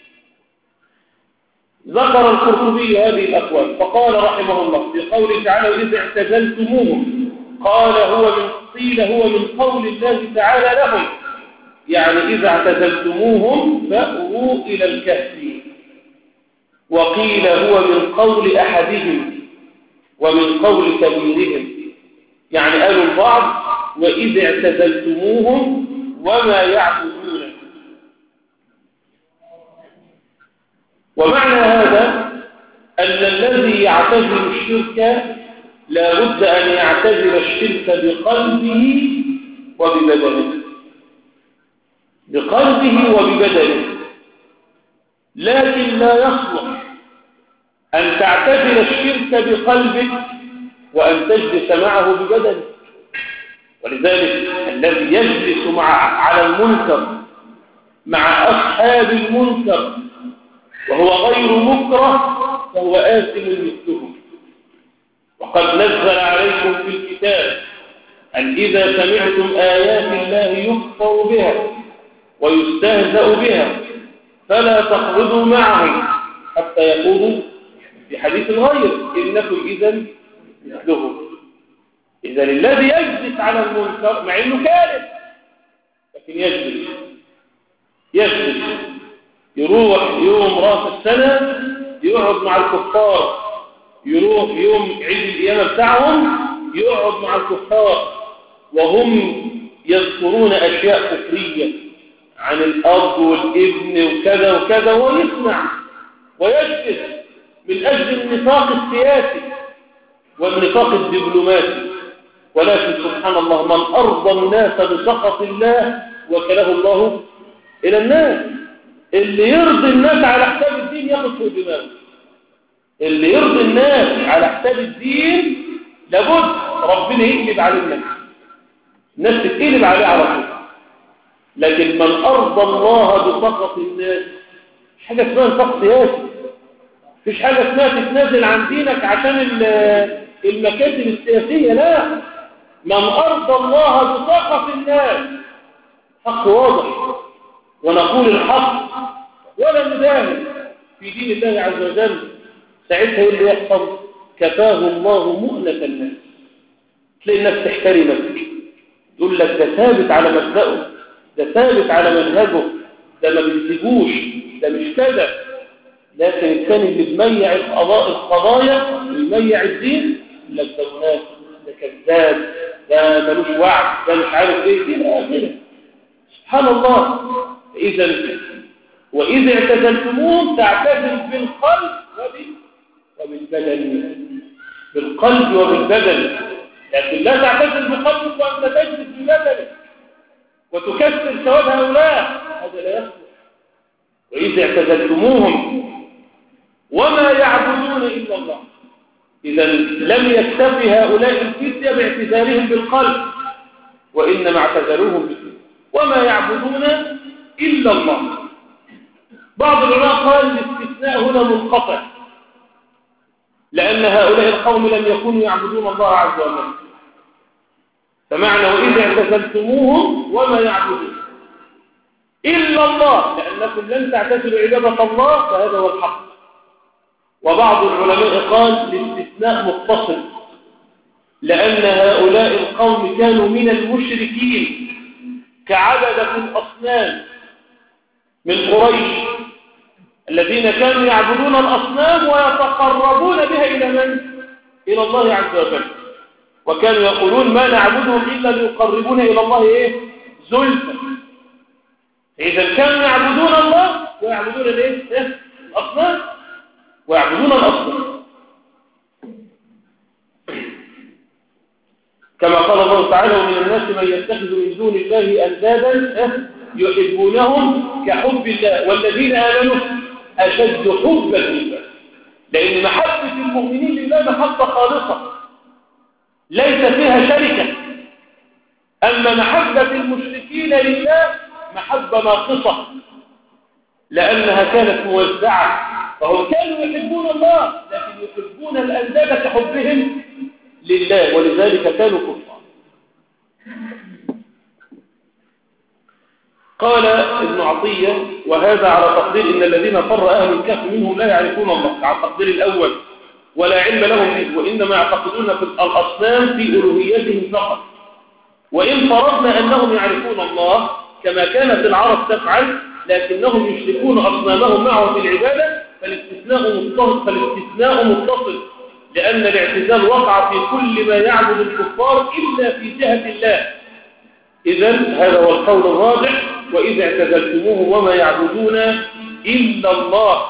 ذكر القرطبي هذه الأقوال فقال رحمه الله في قوله تعالى: وإذ اعتزلتموهم، قال هو من قيل هو من قول الله تعالى لهم، يعني إذا اعتزلتموهم فأووا إلى الكهف. وقيل هو من قول أحدهم ومن قول كبيرهم، يعني قالوا البعض: وإذ اعتزلتموهم وما يعبدون. ومعنى هذا أن الذي يعتزل الشرك لا بد أن يعتزل الشرك بقلبه وببدنه، بقلبه وببدنه. لكن لا يصلح أن تعتزل الشرك بقلبك وأن تجلس معه ببدنك. ولذلك الذي يجلس مع على المنكر مع أصحاب المنكر وهو غير مكره فهو آثم مثلهم. وقد نزل عليكم في الكتاب أن إذا سمعتم آيات الله يكفر بها ويستهزأ بها فلا تقعدوا معهم حتى يقولوا في حديث غير إنكم إذن مثلهم. إذا الذي يجلس على المنكر مع إنه كارث لكن يجلس يجلس يروح يوم راس السنة يقعد مع الكفار، يروح يوم عيد القيامة بتاعهم يقعد مع الكفار وهم يذكرون أشياء كفرية عن الأب والابن وكذا وكذا، ويسمع ويجلس من أجل النفاق السياسي والنفاق الدبلوماسي. ولكن سبحان الله من أرضى الناس بسخط الله وكله الله إلى الناس. اللي يرضي الناس على حساب الدين ياخذ فوق دماغه، اللي يرضي الناس على حساب الدين لابد ربنا يقلب عليه الناس، الناس تتقلب عليه على طول. لكن من أرضى الله بسخط الناس مش حاجة اسمها نفاق سياسي، مفيش حاجة اسمها تتنازل عن دينك عشان المكاتب السياسية، لا. من أرضى الله بسخط الناس حق واضح، ونقول الحق ولا نداهن في دين الله عز وجل. ساعتها اللي يحصل كفاه الله مؤنة الناس، تلاقي الناس تحترمك تقول لك ده ثابت على مبدأه، ده ثابت على منهجه، ده ما بيسيبوش، ده مش كده. لكن الثاني اللي بيميع القضاء القضايا ويميع الدين لك ده منافق، ده كذاب، ده ملوش وعد، ده مش عارف ايه الى اخره. سبحان الله. اذا واذا اعتزلتموهم تعتزل بالقلب وبالبدن، بالقلب وبالبدن، لكن لا تعتزل بقلبك وانت تجلس ببدنك وتكسر ثواب هؤلاء، هذا لا يصلح. واذا اعتزلتموهم وما يعبدون الا الله، اذا لم يكتفي هؤلاء الفتية باعتزالهم بالقلب وانما اعتزلوهم بالقلب وما يعبدون الا الله. بعض العلماء قال الاستثناء هنا منقطع، لأن هؤلاء القوم لم يكونوا يعبدون الله عز وجل. فمعنى وإذا اعتزلتموهم وما يعبدون إلا الله، لأنكم لن تعتزلوا عبادة الله، فهذا هو الحق. وبعض العلماء قال الاستثناء متصل، لأن هؤلاء القوم كانوا من المشركين كعبدة الأصنام من قريش الذين كانوا يعبدون الأصنام ويتقربون بها إلى من؟ إلى الله عز وجل. وكانوا يقولون ما نعبدهم إلا ليقربون إلى الله إيه؟ زلفى. إذا كانوا يعبدون الله ويعبدون الإيه؟ إيه؟ الأصنام ويعبدون الأصنام، كما قال الله تعالى ومن الناس من يتخذ من دون الله أندادا يحبونهم كحب الله والذين آمنوا أشد حبا لله، لأن محبة المؤمنين لله محبة خالصة ليس فيها شركة. أما محبة المشركين لله محبة ناقصة لأنها كانت موزعة، فهم كانوا يحبون الله لكن يحبون الأنداد كحبهم لله، ولذلك كانوا كفار. قال ابن عطية وهذا على تقدير إن الذين فر أهل الكهف منهم لا يعرفون الله، على التقدير الأول ولا علم لهم به، وإنما يعتقدون في الأصنام في ألوهيتهم فقط. وإن فرضنا أنهم يعرفون الله كما كانت العرب تفعل لكنهم يشركون أصنامهم معه في العبادة، فالاستثناء متصل, فالاستثناء متصل لأن الاعتزال وقع في كل ما يعبد الكفار إلا في جهة الله. إذن هذا هو القول الراجح، وإذا اعتزلتموه وما يعبدون إلا الله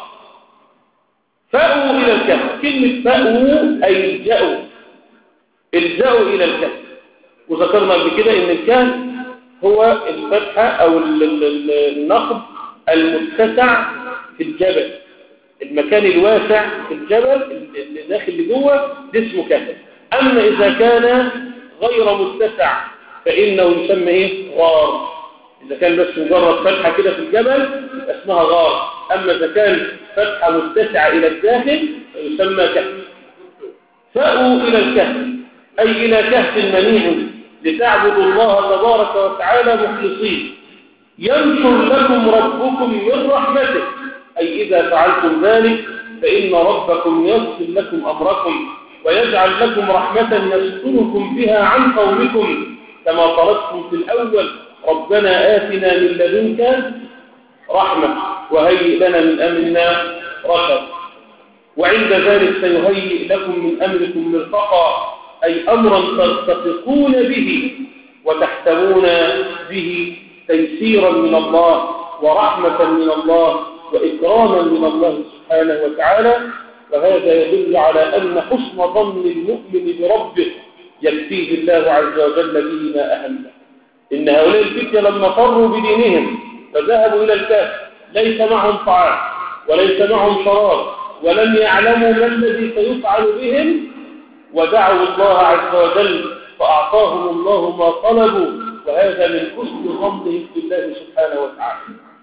فأووا إلى الكهف. كلمة فأووا أي الجأوا، الجأوا إلى الكهف. وذكرنا قبل كده إن الكهف هو الفتحة أو النقب المتسع في الجبل، المكان الواسع في الجبل اللي داخل لجوه ده اسمه كهف. أما إذا كان غير متسع فإنه يسمى إيه؟ غار. إذا كان بس مجرد فتحة كده في الجبل اسمها غار، أما إذا كان فتحة متسعة إلى الداخل يسمى كهف. فأووا إلى الكهف أي إلى كهف منيع لتعبدوا الله تبارك وتعالى مخلصين، ينشر لكم ربكم من رحمته، أي إذا فعلتم ذلك فإن ربكم يغفر لكم أمركم ويجعل لكم رحمة يستركم بها عن قومكم كما طلبتم في الأول ربنا آتنا من لدنك رحمة وهيئ لنا من أمرنا رشدا. وعند ذلك سيهيئ لكم من أمركم مرفقا، أي أمرا ترتقون به وتحتمون به تيسيرا من الله ورحمة من الله وإكراما من الله سبحانه وتعالى. وهذا يدل على أن حسن ظن المؤمن بربه يكفيه الله عز وجل به ما أهمه. إن هؤلاء الفتية لما فروا بدينهم فذهبوا إلى الكهف ليس معهم طعام وليس معهم شراب ولم يعلموا ما الذي سيفعل بهم، ودعوا الله عز وجل فأعطاهم الله ما طلبوا، وهذا من حسن ظنهم بالله سبحانه وتعالى.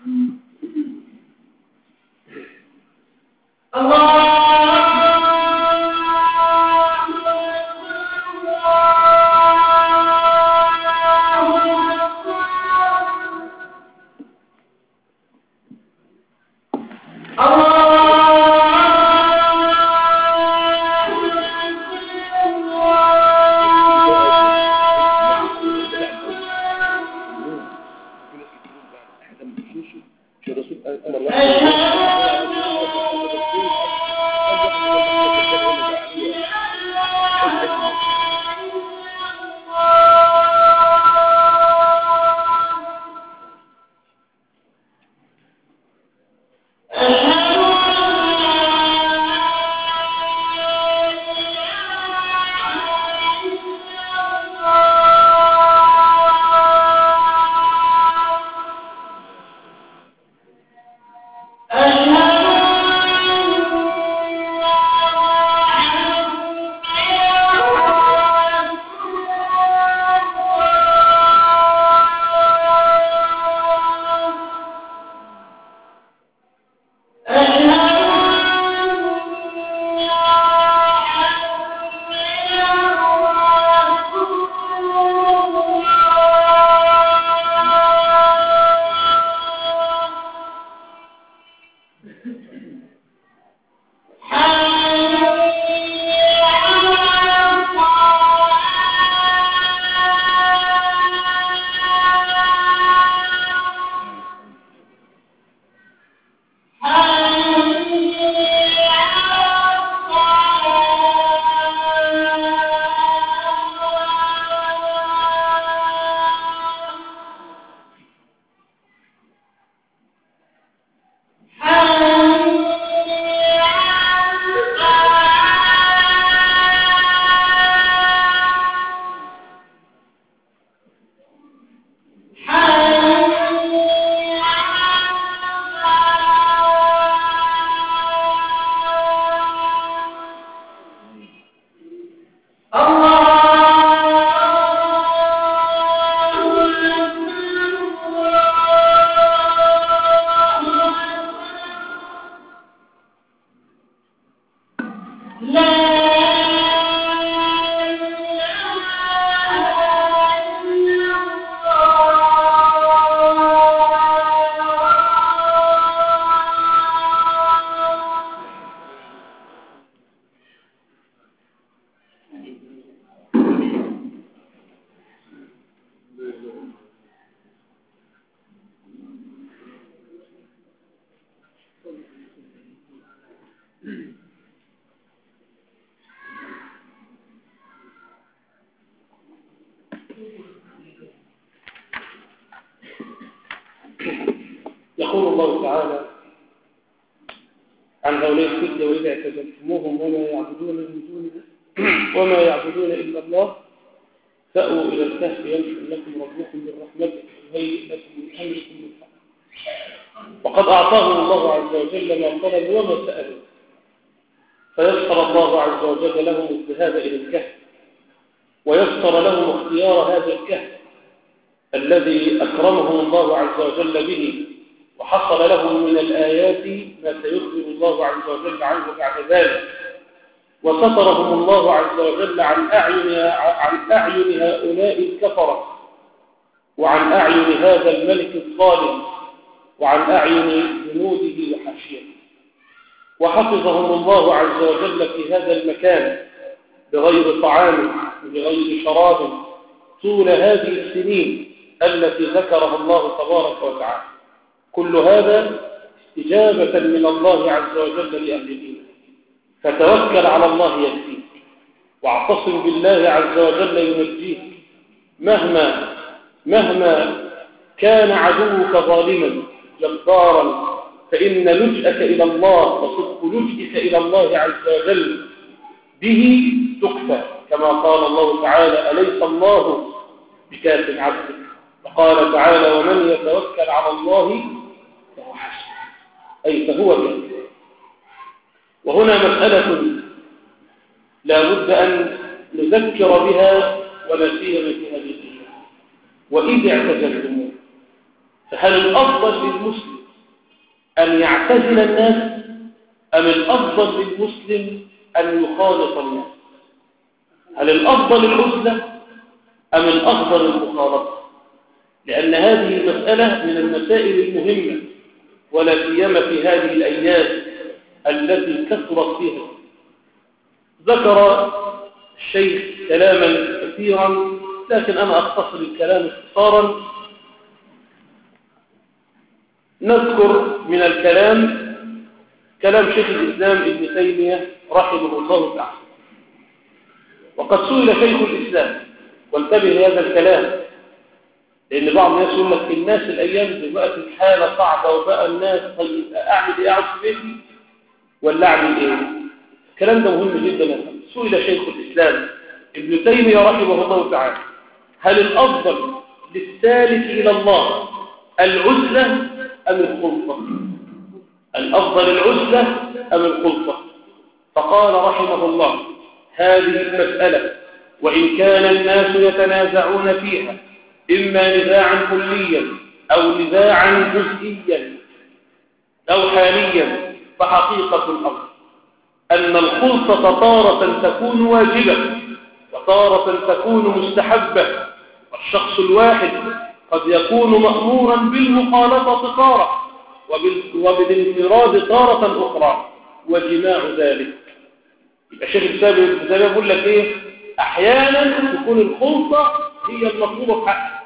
الله يقول الله تعالى عن هؤلاء الفتية وإذا اعتزلتموهم وما يعبدون من دون وما يعبدون إلا الله فأووا إلى الكهف ينشر لكم ربكم من رحمته ويهيئ لكم من أمركم مرفقا. وقد أعطاهم الله عز وجل ما طلبوا وما سألوا، فيسر الله عز وجل لهم الذهاب إلى الكهف، ويسر لهم اختيار هذا الكهف الذي أكرمهم الله عز وجل به، وحصل لهم من الآيات ما سيخبر الله عز وجل عنه بعد ذلك، وسترهم الله عز وجل عن أعين عن أعين هؤلاء الكفرة، وعن أعين هذا الملك الظالم، وعن أعين جنوده وحاشيته، وحفظهم الله عز وجل في هذا المكان بغير طعام وبغير شراب طول هذه السنين التي ذكرها الله تبارك وتعالى. كل هذا استجابة من الله عز وجل لأهل دينه. فتوكل على الله يكفيك، واعتصم بالله عز وجل ينجيك، مهما مهما كان عدوك ظالما جبارا، فإن لجأك إلى الله وصدق لجئك إلى الله عز وجل به تكفى، كما قال الله تعالى: أليس الله بكاف عبده؟ وقال تعالى: ومن يتوكل على الله فهو حسبه، أي فهو كافٍ. وهنا مسألة لا بد أن نذكر بها ونسير في هذه الأيام. وإذ اعتزلتموه، فهل الأفضل للمسلم أن يعتزل الناس أم الأفضل للمسلم أن يخالط الناس؟ هل الأفضل العزلة أم الأفضل المخالطة؟ لأن هذه مسألة من المسائل المهمة، ولا سيما في هذه الأيام التي كثرت فيها. ذكر الشيخ كلاما كثيرا، لكن أنا أختصر الكلام اختصارا. نذكر من الكلام كلام شيخ الإسلام ابن تيمية رحمه الله تعالى. وقد سئل شيخ الإسلام، وانتبه لهذا الكلام، لأن بعض الناس يقول لك الناس الأيام دي بقت الحالة صعبة، وبقى الناس طيب أعمل إيه؟ أقعد في بيتي ولا أعمل إيه؟ الكلام ده مهم جدا. سئل شيخ الإسلام ابن تيمية رحمه الله تعالى: هل الأفضل للسالك إلى الله العزلة أم الخلطة؟ الأفضل العزلة أم الخلطة؟ فقال رحمه الله: هذه المسألة وإن كان الناس يتنازعون فيها إما نزاعا كليا أو نزاعا جزئيا أو حاليا، فحقيقة الأمر أن الخلطة تارة تكون واجبة وتارة تكون مستحبة، والشخص الواحد قد يكون مأمورا بالمخالطة تارة وبالانفراد تارة أخرى، وجماع ذلك. يبقى شيخ الإسلام يقول لك إيه؟ أحيانا تكون الخلطة هي المطلوبة بحق،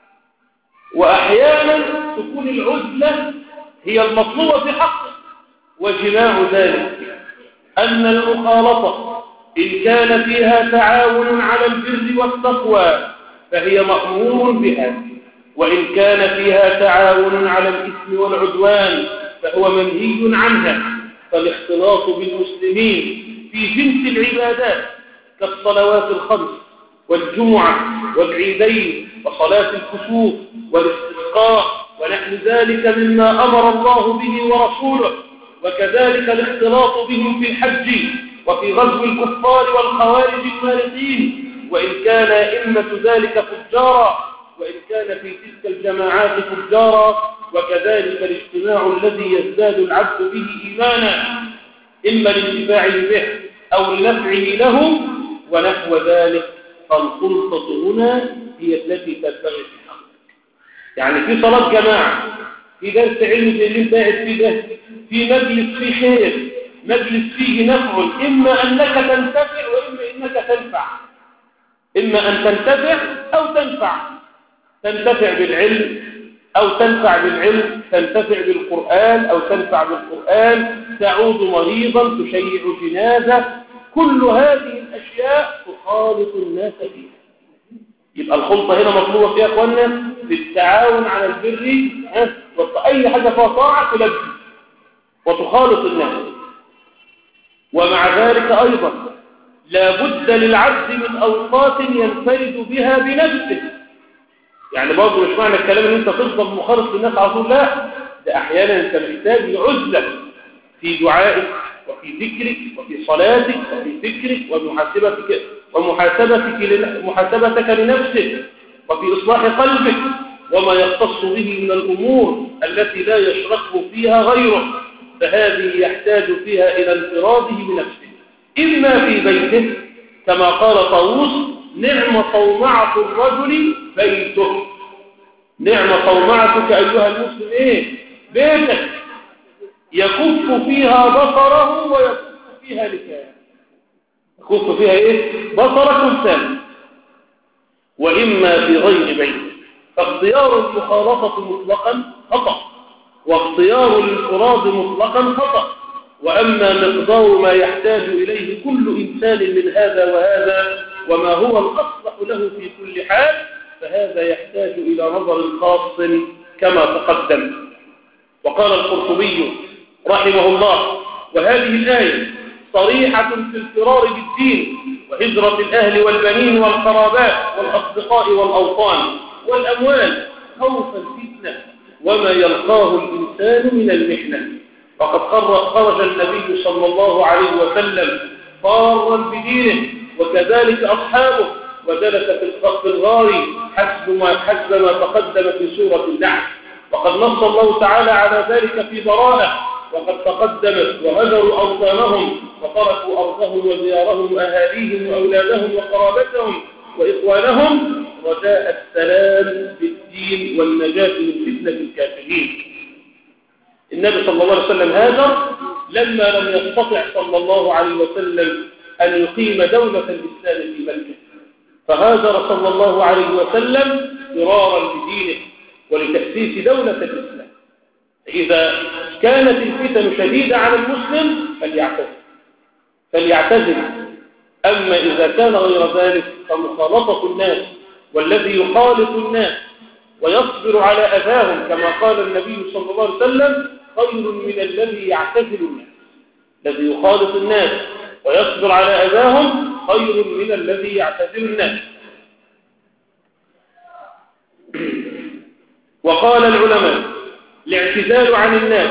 وأحيانا تكون العزلة هي المطلوبة بحق، وجماع ذلك أن المخالطة إن كان فيها تعاون على البر والتقوى فهي مأمور بها، وإن كان فيها تعاون على الإثم والعدوان فهو منهي عنها. فالاختلاط بالمسلمين في جنس العبادات كالصلوات الخمس والجمعة والعيدين وصلاة الكسوف والاستسقاء ونحو ذلك مما أمر الله به ورسوله، وكذلك الاختلاط بهم في الحج وفي غزو الكفار والخوارج المارقين، وإن كان أئمة ذلك فجارا، وإن كان في تلك الجماعات فجارا، وكذلك الاجتماع الذي يزداد العبد به إيمانا، إما لانتفاعه به أو لنفعه له ونحو ذلك. فالخلطة هنا هي التي تنبغي في حقك. يعني في صلاة جماعة، في درس علم زي اللي انت قاعد فيه ده، في مجلس فيه خير، مجلس فيه نفع، إما أنك تنتفع وإما إنك تنفع، إما أن تنتفع أو تنفع، تنتفع بالعلم أو تنفع بالعلم، تنتفع بالقرآن أو تنفع بالقرآن، تعود مريضا، تشيع جنازة، كل هذه الأشياء تخالط الناس فيها. يبقى الخلطة هنا مطلوبة فيها أخوانا بالتعاون على البر، أي حاجة فيها طاعة تلبي وتخالط الناس. ومع ذلك أيضا لا بد للعبد من أوقات ينفرد بها بنفسه. يعني برضه مش معنى الكلام ان انت تفضل مخالط للناس على طول، لا، ده احيانا انت محتاج لعزلة في دعائك وفي ذكرك وفي صلاتك وفي فكرك ومحاسبتك ومحاسبتك محاسبتك لنفسك وفي إصلاح قلبك وما يختص به من الأمور التي لا يشركه فيها غيره. فهذه يحتاج فيها إلى انفراده بنفسه، إما في بيته كما قال طاووس: نعم صومعة الرجل بيته. نعم صومعتك أيها المسلم إيه؟ بيتك، يكف فيها بصره ويكف فيها لسانه. يكف فيها إيه؟ بصرك ولسانك. وإما في غير بيته، فاختيار المخالطة مطلقا خطأ، واختيار الانفراد مطلقا خطأ. وأما مقدار ما يحتاج إليه كل إنسان من هذا وهذا وما هو الأصلح له في كل حال، فهذا يحتاج إلى نظر خاص كما تقدم. وقال القرطبي رحمه الله: وهذه الآية صريحة في الفرار بالدين وهجرة الأهل والبنين والقرابات والأصدقاء والأوطان والأموال خوف الفتنة وما يلقاه الإنسان من المحنة. وقد خرج النبي صلى الله عليه وسلم فارا بدينه وكذلك أصحابه، وجلس في الغار حسب ما حسب ما تقدم في سورة النحل. وقد نص الله تعالى على ذلك في براءة: وقد تقدمت وهجروا أوطانهم وتركوا أرضهم وديارهم وأهاليهم وأولادهم وقرابتهم وإخوانهم رجاء السلام بالدين والنجاة من فتنة الكافرين. النبي صلى الله عليه وسلم هاجر لما لم يستطع صلى الله عليه وسلم أن يقيم دولة الإسلام في مكة، فهاجر صلى الله عليه وسلم فرارا بدينه ولتأسيس دولة الإسلام. إذا كانت الفتن شديدة على المسلم فليعتزل فليعتزل أما إذا كان غير ذلك فمخالطة الناس والذي يخالط الناس ويصبر على أذاهم كما قال النبي صلى الله عليه وسلم خير من الذي يعتزل الناس. الذي يخالط الناس ويصبر على أذاهم خير من الذي يعتزل الناس. وقال العلماء: الاعتزال عن الناس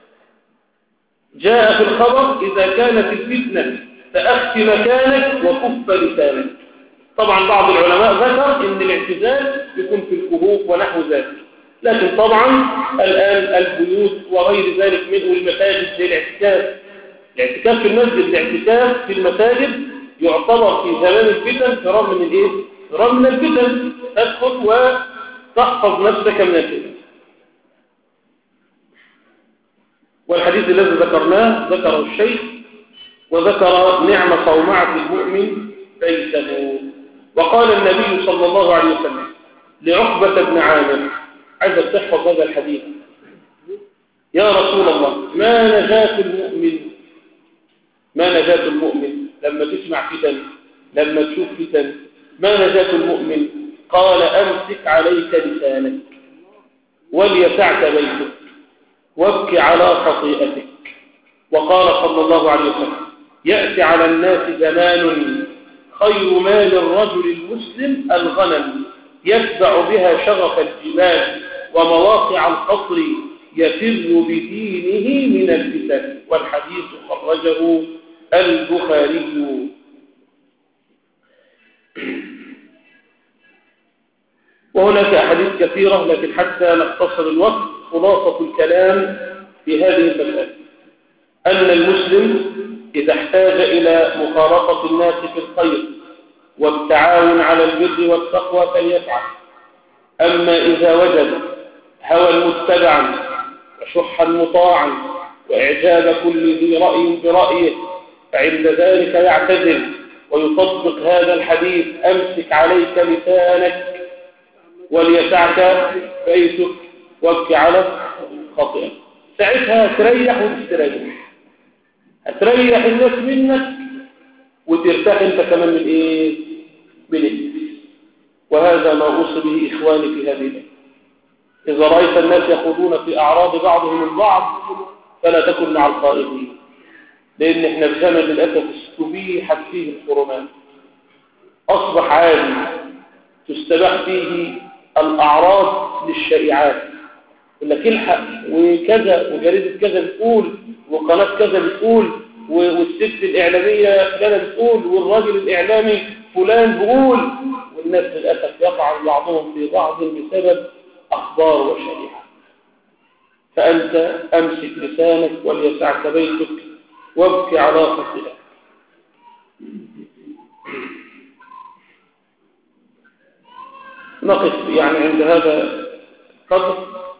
جاء في الخبر إذا كانت الفتنة فأخف مكانك وكف لسانك. طبعا بعض العلماء ذكر ان الاعتزال يكون في الكهوف ونحو ذلك، لكن طبعا الآن البيوت وغير ذلك منه المساجد زي الاعتكاف. الاعتكاف في المسجد، الاعتكاف في المساجد يعتبر في زمان الفتن فرار من الايه؟ فرار من الفتن، تدخل وتحفظ نفسك من الفتن. والحديث الذي ذكرناه ذكره الشيخ وذكر نعم صومعة المؤمن بيته. وقال النبي صلى الله عليه وسلم لعقبة بن عامر، عايزك تحفظ هذا الحديث: يا رسول الله، ما نجاة المؤمن ما نجاة المؤمن لما تسمع فتن، لما تشوف فتن، ما نجاة المؤمن؟ قال: أمسك عليك لسانك وليسعك بيتك وابك على خطيئتك. وقال صلى الله عليه وسلم: يأتي على الناس زمان خير مال الرجل المسلم الغنم يتبع بها شغف الجبال ومواقع القصر يفر بدينه من الفتن. والحديث خرجه البخاري. وهناك أحاديث كثيرة لكن حتى نختصر الوقت خلاصة الكلام في هذه المسألة أن المسلم إذا احتاج إلى مخالطة الناس في الخير والتعاون على البر والتقوى فليفعل. أما إذا وجد هوى متبعا وشحا مطاعا وإعجاب كل ذي رأي برأيه فعند ذلك يعتزل ويطبق هذا الحديث: أمسك عليك لسانك وليسعك بيتك وابكي على خطئك. ساعتها تريح وتستريح، هتريح الناس منك وترتاح انت كمان من ايه؟ من إيه؟ وهذا ما أوصي به إخواني في هذه الأيام. إذا رأيت الناس يخوضون في أعراض بعضهم البعض فلا تكن مع الخائضين، لأن احنا في زمن للأسف استبيحت فيه الحرمات، أصبح عادي تستباح فيه الأعراض للشائعات، يقول لك الحق وكذا وجريدة كذا بتقول وقناة كذا بتقول والست الإعلامية فلانة بتقول والراجل الإعلامي فلان بيقول، والناس للأسف يقع بعضهم في بعض بسبب أخبار وشائعات. فأنت أمسك لسانك وليسعك بيتك وابكي على خطئك. نقف يعني عند هذا القدر.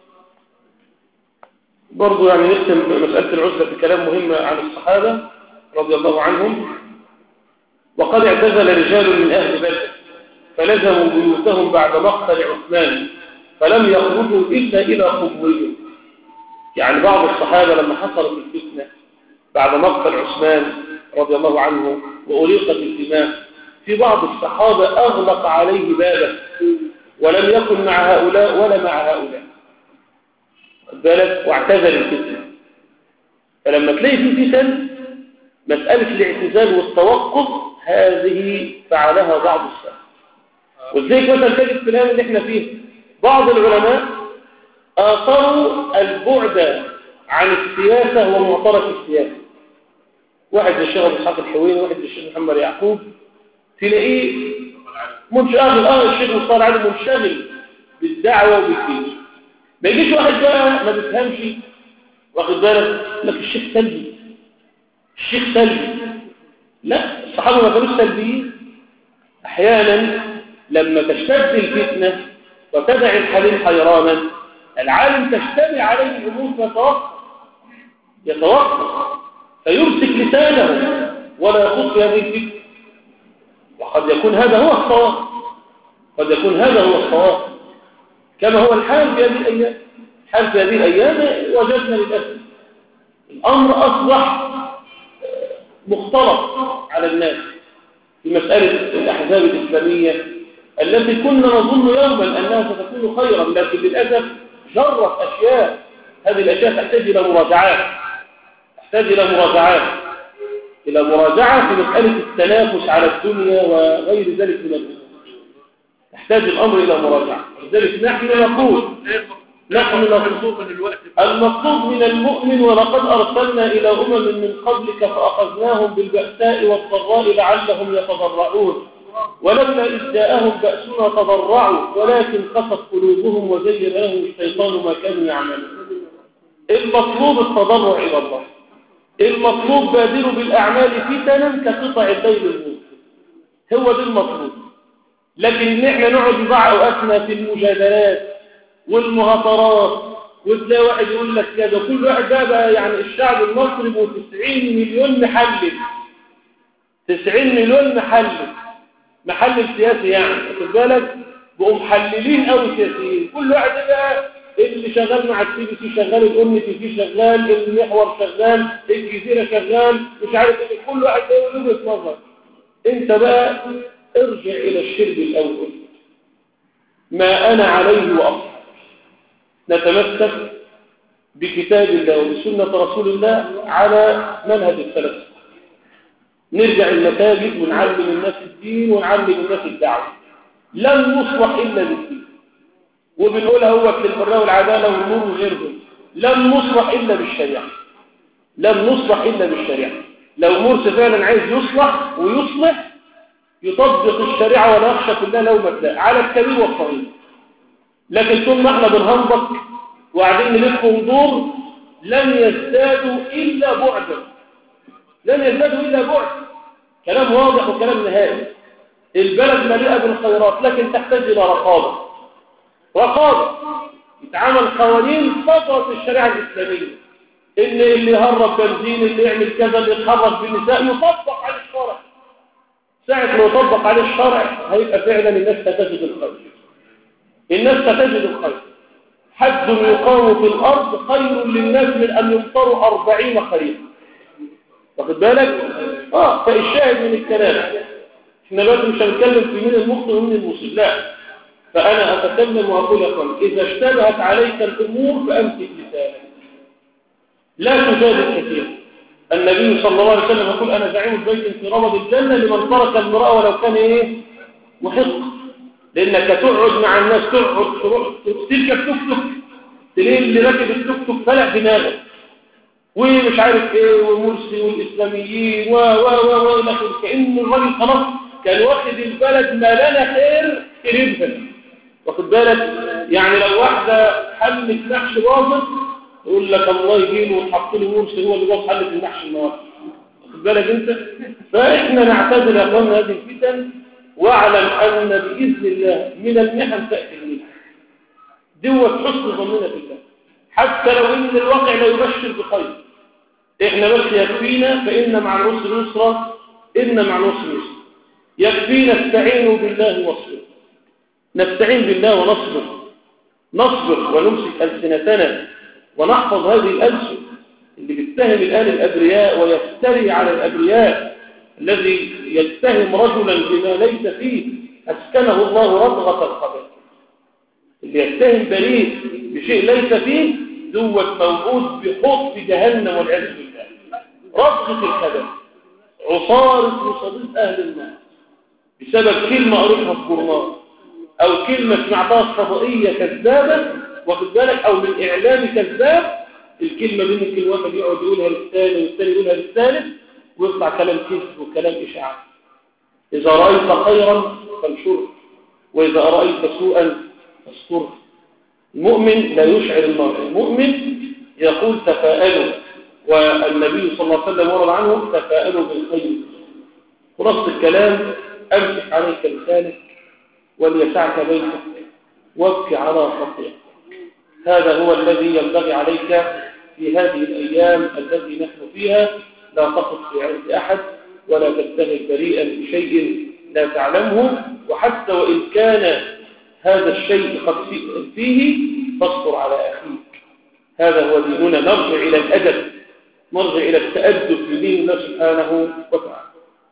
برضو يعني نختم مسألة العزلة بكلام مهم عن الصحابة رضي الله عنهم. وقد اعتزل رجال من أهل بدر فلزموا بيوتهم بعد مقتل عثمان فلم يخرجوا إلا إلى قبورهم. يعني بعض الصحابة لما حصلت الفتنة بعد مقتل عثمان رضي الله عنه وأريقت الدماء، في بعض الصحابة أغلق عليه بابه ولم يكن مع هؤلاء ولا مع هؤلاء بالك، واعتزل الفتنة. فلما تلاقي في فتن مسألة الاعتزال والتوقف هذه فعلها بعض السلف. وازاي مثلا تجد في الآن اللي احنا فيه بعض العلماء آثروا البعد عن السياسة ومعترك السياسة. واحد زي الشيخ أبو إسحاق الحويني، واحد زي الشيخ محمد يعقوب، تلاقيه منشغل اه الشيخ مصطفى العالم منشغل بالدعوة وبالدين. ما يجيش واحد بقى ما بيفهمش واخد بالك لك الشيخ سلبي، الشيخ سلبي. لا، الصحابة ما كانوش سلبيين. احيانا لما تشتد الفتنة وتدع الحليم حيرانا العالم تشتبه عليه الامور فيتوقف يتوقف فيمسك لسانه ولا يخوض في هذه الفتنة. وقد يكون هذا هو الصواب، قد يكون هذا هو الصواب كما هو الحال في هذه الأيام. حال في هذه الأيام وجدنا للأسف الأمر أصبح مختلط على الناس في مسألة الأحزاب الإسلامية التي كنا نظن يوما أنها ستكون خيرا، لكن للأسف جرت أشياء. هذه الأشياء تحتاج إلى مراجعات، تحتاج إلى مراجعات إلى مراجعة في مسألة التنافس على الدنيا وغير ذلك من الأمور. تحتاج الأمر إلى مراجعة. لذلك نحن نقول نحن نقول المطلوب من المؤمن: ولقد أرسلنا إلى أمم من قبلك فأخذناهم بالبأساء والضراء لعلهم يتضرعون ولما إذ جاءهم بأسنا تضرعوا ولكن قست قلوبهم وزين لهم الشيطان ما كانوا يعملون. المطلوب التضرع إلى الله، المطلوب بادروا بالأعمال فتنا كقطع الليل المظلم، هو ده المطلوب. لكن إن احنا نقعد نضيع أوقاتنا في المجادلات والمهاترات وتلاقي واحد يقول لك كذا، كل واحد بقى, بقى يعني الشعب المصري ب تسعين مليون محلل، تسعين مليون محلل محلل سياسي، يعني خد بالك بقوا محللين قوي سياسيين. كل واحد بقى اللي شغال مع السي بي سي شغال، الام تي في شغال، المحور شغال، الجزيره شغال، مش عارف ايه، كل واحد له وجهه نظر. انت بقى ارجع الى الشرب الاول، ما انا عليه واصحابي، نتمسك بكتاب الله وبسنه رسول الله على منهج السلف. نرجع المساجد ونعلم الناس الدين ونعلم الناس الدعوه. لن نصلح الا بالدين، وبنقولها هو في الحريه والعداله والنور وغيرهم. لن نصلح الا بالشريعه، لن نصلح الا بالشريعه. لو مرسي فعلا عايز يصلح ويصلح يطبق الشريعه ولا يخشى في الله لومة لائم على الكبير والصغير. لكن طول ما احنا بنهنبط وقاعدين نلف وندور لن يزدادوا الا بعدا، لن يزدادوا إلا بعد. كلام واضح وكلام نهائي. البلد مليئة بالخيرات لكن تحتاج إلى رقابة. رقابة يتعامل قوانين صدرت الشريعة الإسلامية، إن اللي يهرب بنزين، اللي يعمل كذا، اللي يتحرك بالنساء، يطبق على الشرع. ساعة ما يطبق على الشرع هيبقى فعلا الناس ستجد الخير. الناس ستجد الخير. حد يقام في الأرض خير للناس من أن يمطروا أربعين خريفا. واخد بالك؟ آه فالشاهد من الكلام احنا دلوقتي مش هنتكلم في مين المخطئ ومين المصيب، لا. فأنا أتكلم وأقول لكم إذا اشتبهت عليك الأمور فأمسك لسانك، لا تجادل كثيرا. النبي صلى الله عليه وسلم يقول أنا زعيم البيت في ربض الجنة لمن ترك المرأة ولو كان إيه محق. لأنك تقعد مع الناس، تقعد تروح تركب توك توك، تلاقي اللي راكب التوك توك فلع دماغه ومش عارف ايه ومرسي والاسلاميين و و و و كأن الراجل خلاص كان واخد البلد ما لنا خير قريبها. واخد بالك؟ يعني لو واحده حلت محشي باظت يقول لك الله يجيله وتحط له مرسي هو اللي باظ حلت المحشي النهارده. واخد بالك انت؟ فاحنا نعتذر يا اخوانا هذه الفتن، واعلم ان باذن الله من المحن تاتي المنح. دوت حسن ظننا في الله حتى لو ان الواقع لا يبشر بخير. احنا بس يكفينا فإن مع العسر يسرا إن مع العسر يسرا. يكفينا نستعين بالله واصبر. نستعين بالله ونصبر، نصبر ونمسك ألسنتنا ونحفظ هذه الألسن اللي بيتهم الآن الأبرياء ويفتري على الأبرياء. الذي يتهم رجلا بما ليس فيه أسكنه الله رضغة الخبائث. اللي يتهم بريء بشيء ليس فيه دوت موجود بحط في جهنم والعياذ بالله. رضغة الخبائث، عصارة وصديق أهل النار بسبب كلمة قريتها في جورنال أو كلمة سمعتها في فضائية كذابة، واخد بالك، أو من إعلام كذاب. الكلمة بين كل واحد يقعد يقولها للثاني والثاني يقولها للثالث ويطلع كلام كذب وكلام إشاعة. إذا رأيت خيرا فانشره، وإذا رأيت سوءا فاستره. المؤمن لا يشعر المرء، المؤمن يقول تفاءلوا، والنبي صلى الله عليه وسلم ورد عنه تفاءلوا بالخير. ونص الكلام أمسك عليك لسانك وليسعك بيتك وابكي على خطيئتك. هذا هو الذي ينبغي عليك في هذه الأيام التي نحن فيها. لا تقف في عرض أحد ولا تبتغي بريئا بشيء لا تعلمه، وحتى وإن كان هذا الشيء قد فيه فاصبر على أخيك. هذا هو ديننا. نرجع إلى الأدب، نرجع إلى التأدب في دين الله سبحانه وتعالى.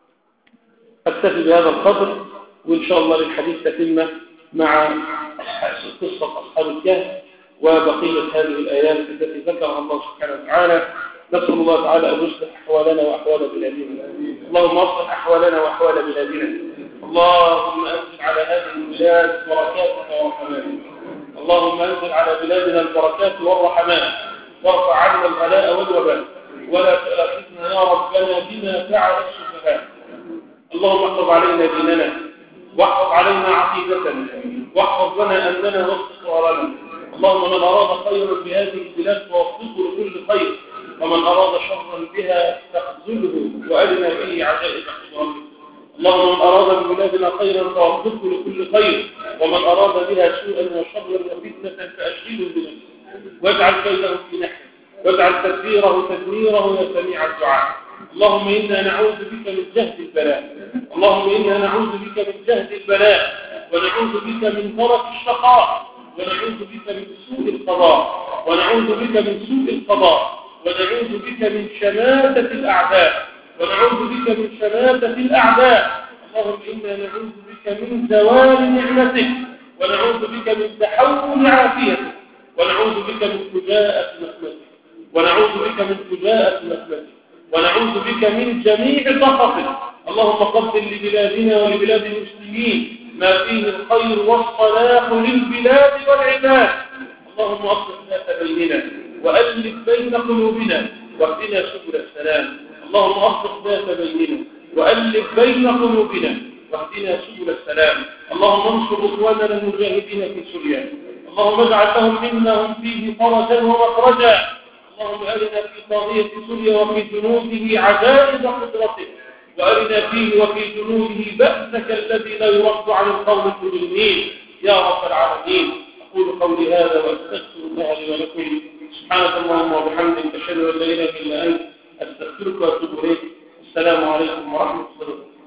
أكتفي بهذا القدر، وإن شاء الله للحديث تتمة مع قصة أصحاب الكهف وبقية هذه الآيات التي ذكرها الله سبحانه وتعالى. نسأل الله تعالى أن يصلح أحوالنا وأحوال بلادنا. اللهم أصلح أحوالنا وأحوال بلادنا. اللهم أنزل على هذه البلاد بركاتك ورحماتك. اللهم أنزل على بلادنا البركات والرحمات، وارفع عنا الغلاء والوباء، ولا تؤاخذنا يا ربنا بما فعل السفهاء. اللهم احفظ علينا ديننا، واحفظ علينا عقيدتنا، واحفظ لنا أمننا واستقرارنا. اللهم من أراد خيرا بهذه البلاد فوفقه لكل خير، ومن أراد شرا بها فاخذله وأرنا فيه عجائب قدرتك. اللهم من أراد ببلادنا خيرا فوفقه لكل خير، ومن أراد بها سوءا وشرا وفتنة فأشغله بنفسه واجعل كيده في نحره، واجعل تدبيره تدميره يا سميع الدعاء. اللهم إنا نعوذ بك من جهد البلاء، اللهم إنا نعوذ بك من جهد البلاء، ونعوذ بك من درك الشقاء، ونعوذ بك من سوء القضاء، ونعوذ بك من سوء القضاء، ونعوذ بك من شماتة الأعداء، ونعوذ بك من شماتة الأعداء. اللهم إنا نعوذ بك من زوال نعمتك، ونعوذ بك من تحول عافيتك، ونعوذ بك من فجاءة نقمتك، ونعوذ بك من فجاءة نقمتك، ونعوذ بك من جميع سخطك. اللهم قبل لبلادنا ولبلاد المسلمين ما فيه الخير والصلاح للبلاد والعباد. اللهم أصلح ذات بيننا وألف بين قلوبنا واهدنا سبل السلام. اللهم أصلح ذات بيننا وألف بين قلوبنا واهدنا سبل السلام. اللهم انصر إخواننا المجاهدين في سوريا، اللهم اجعل لهم مما هم فيه فرجا ومخرجا. اللهم أرنا في قضية سوريا وفي جنوده عجائب قدرتك، وأرنا فيه وفي جنوده بأسك الذي لا يرد عن القوم المجرمين يا رب العالمين. أقول قولي هذا وأستغفر الله لي ولكم. سبحانك اللهم وبحمدك أشهد أن لا إله إلا أنت أستغفرك وأتوب إليك. السلام عليكم ورحمة الله وبركاته.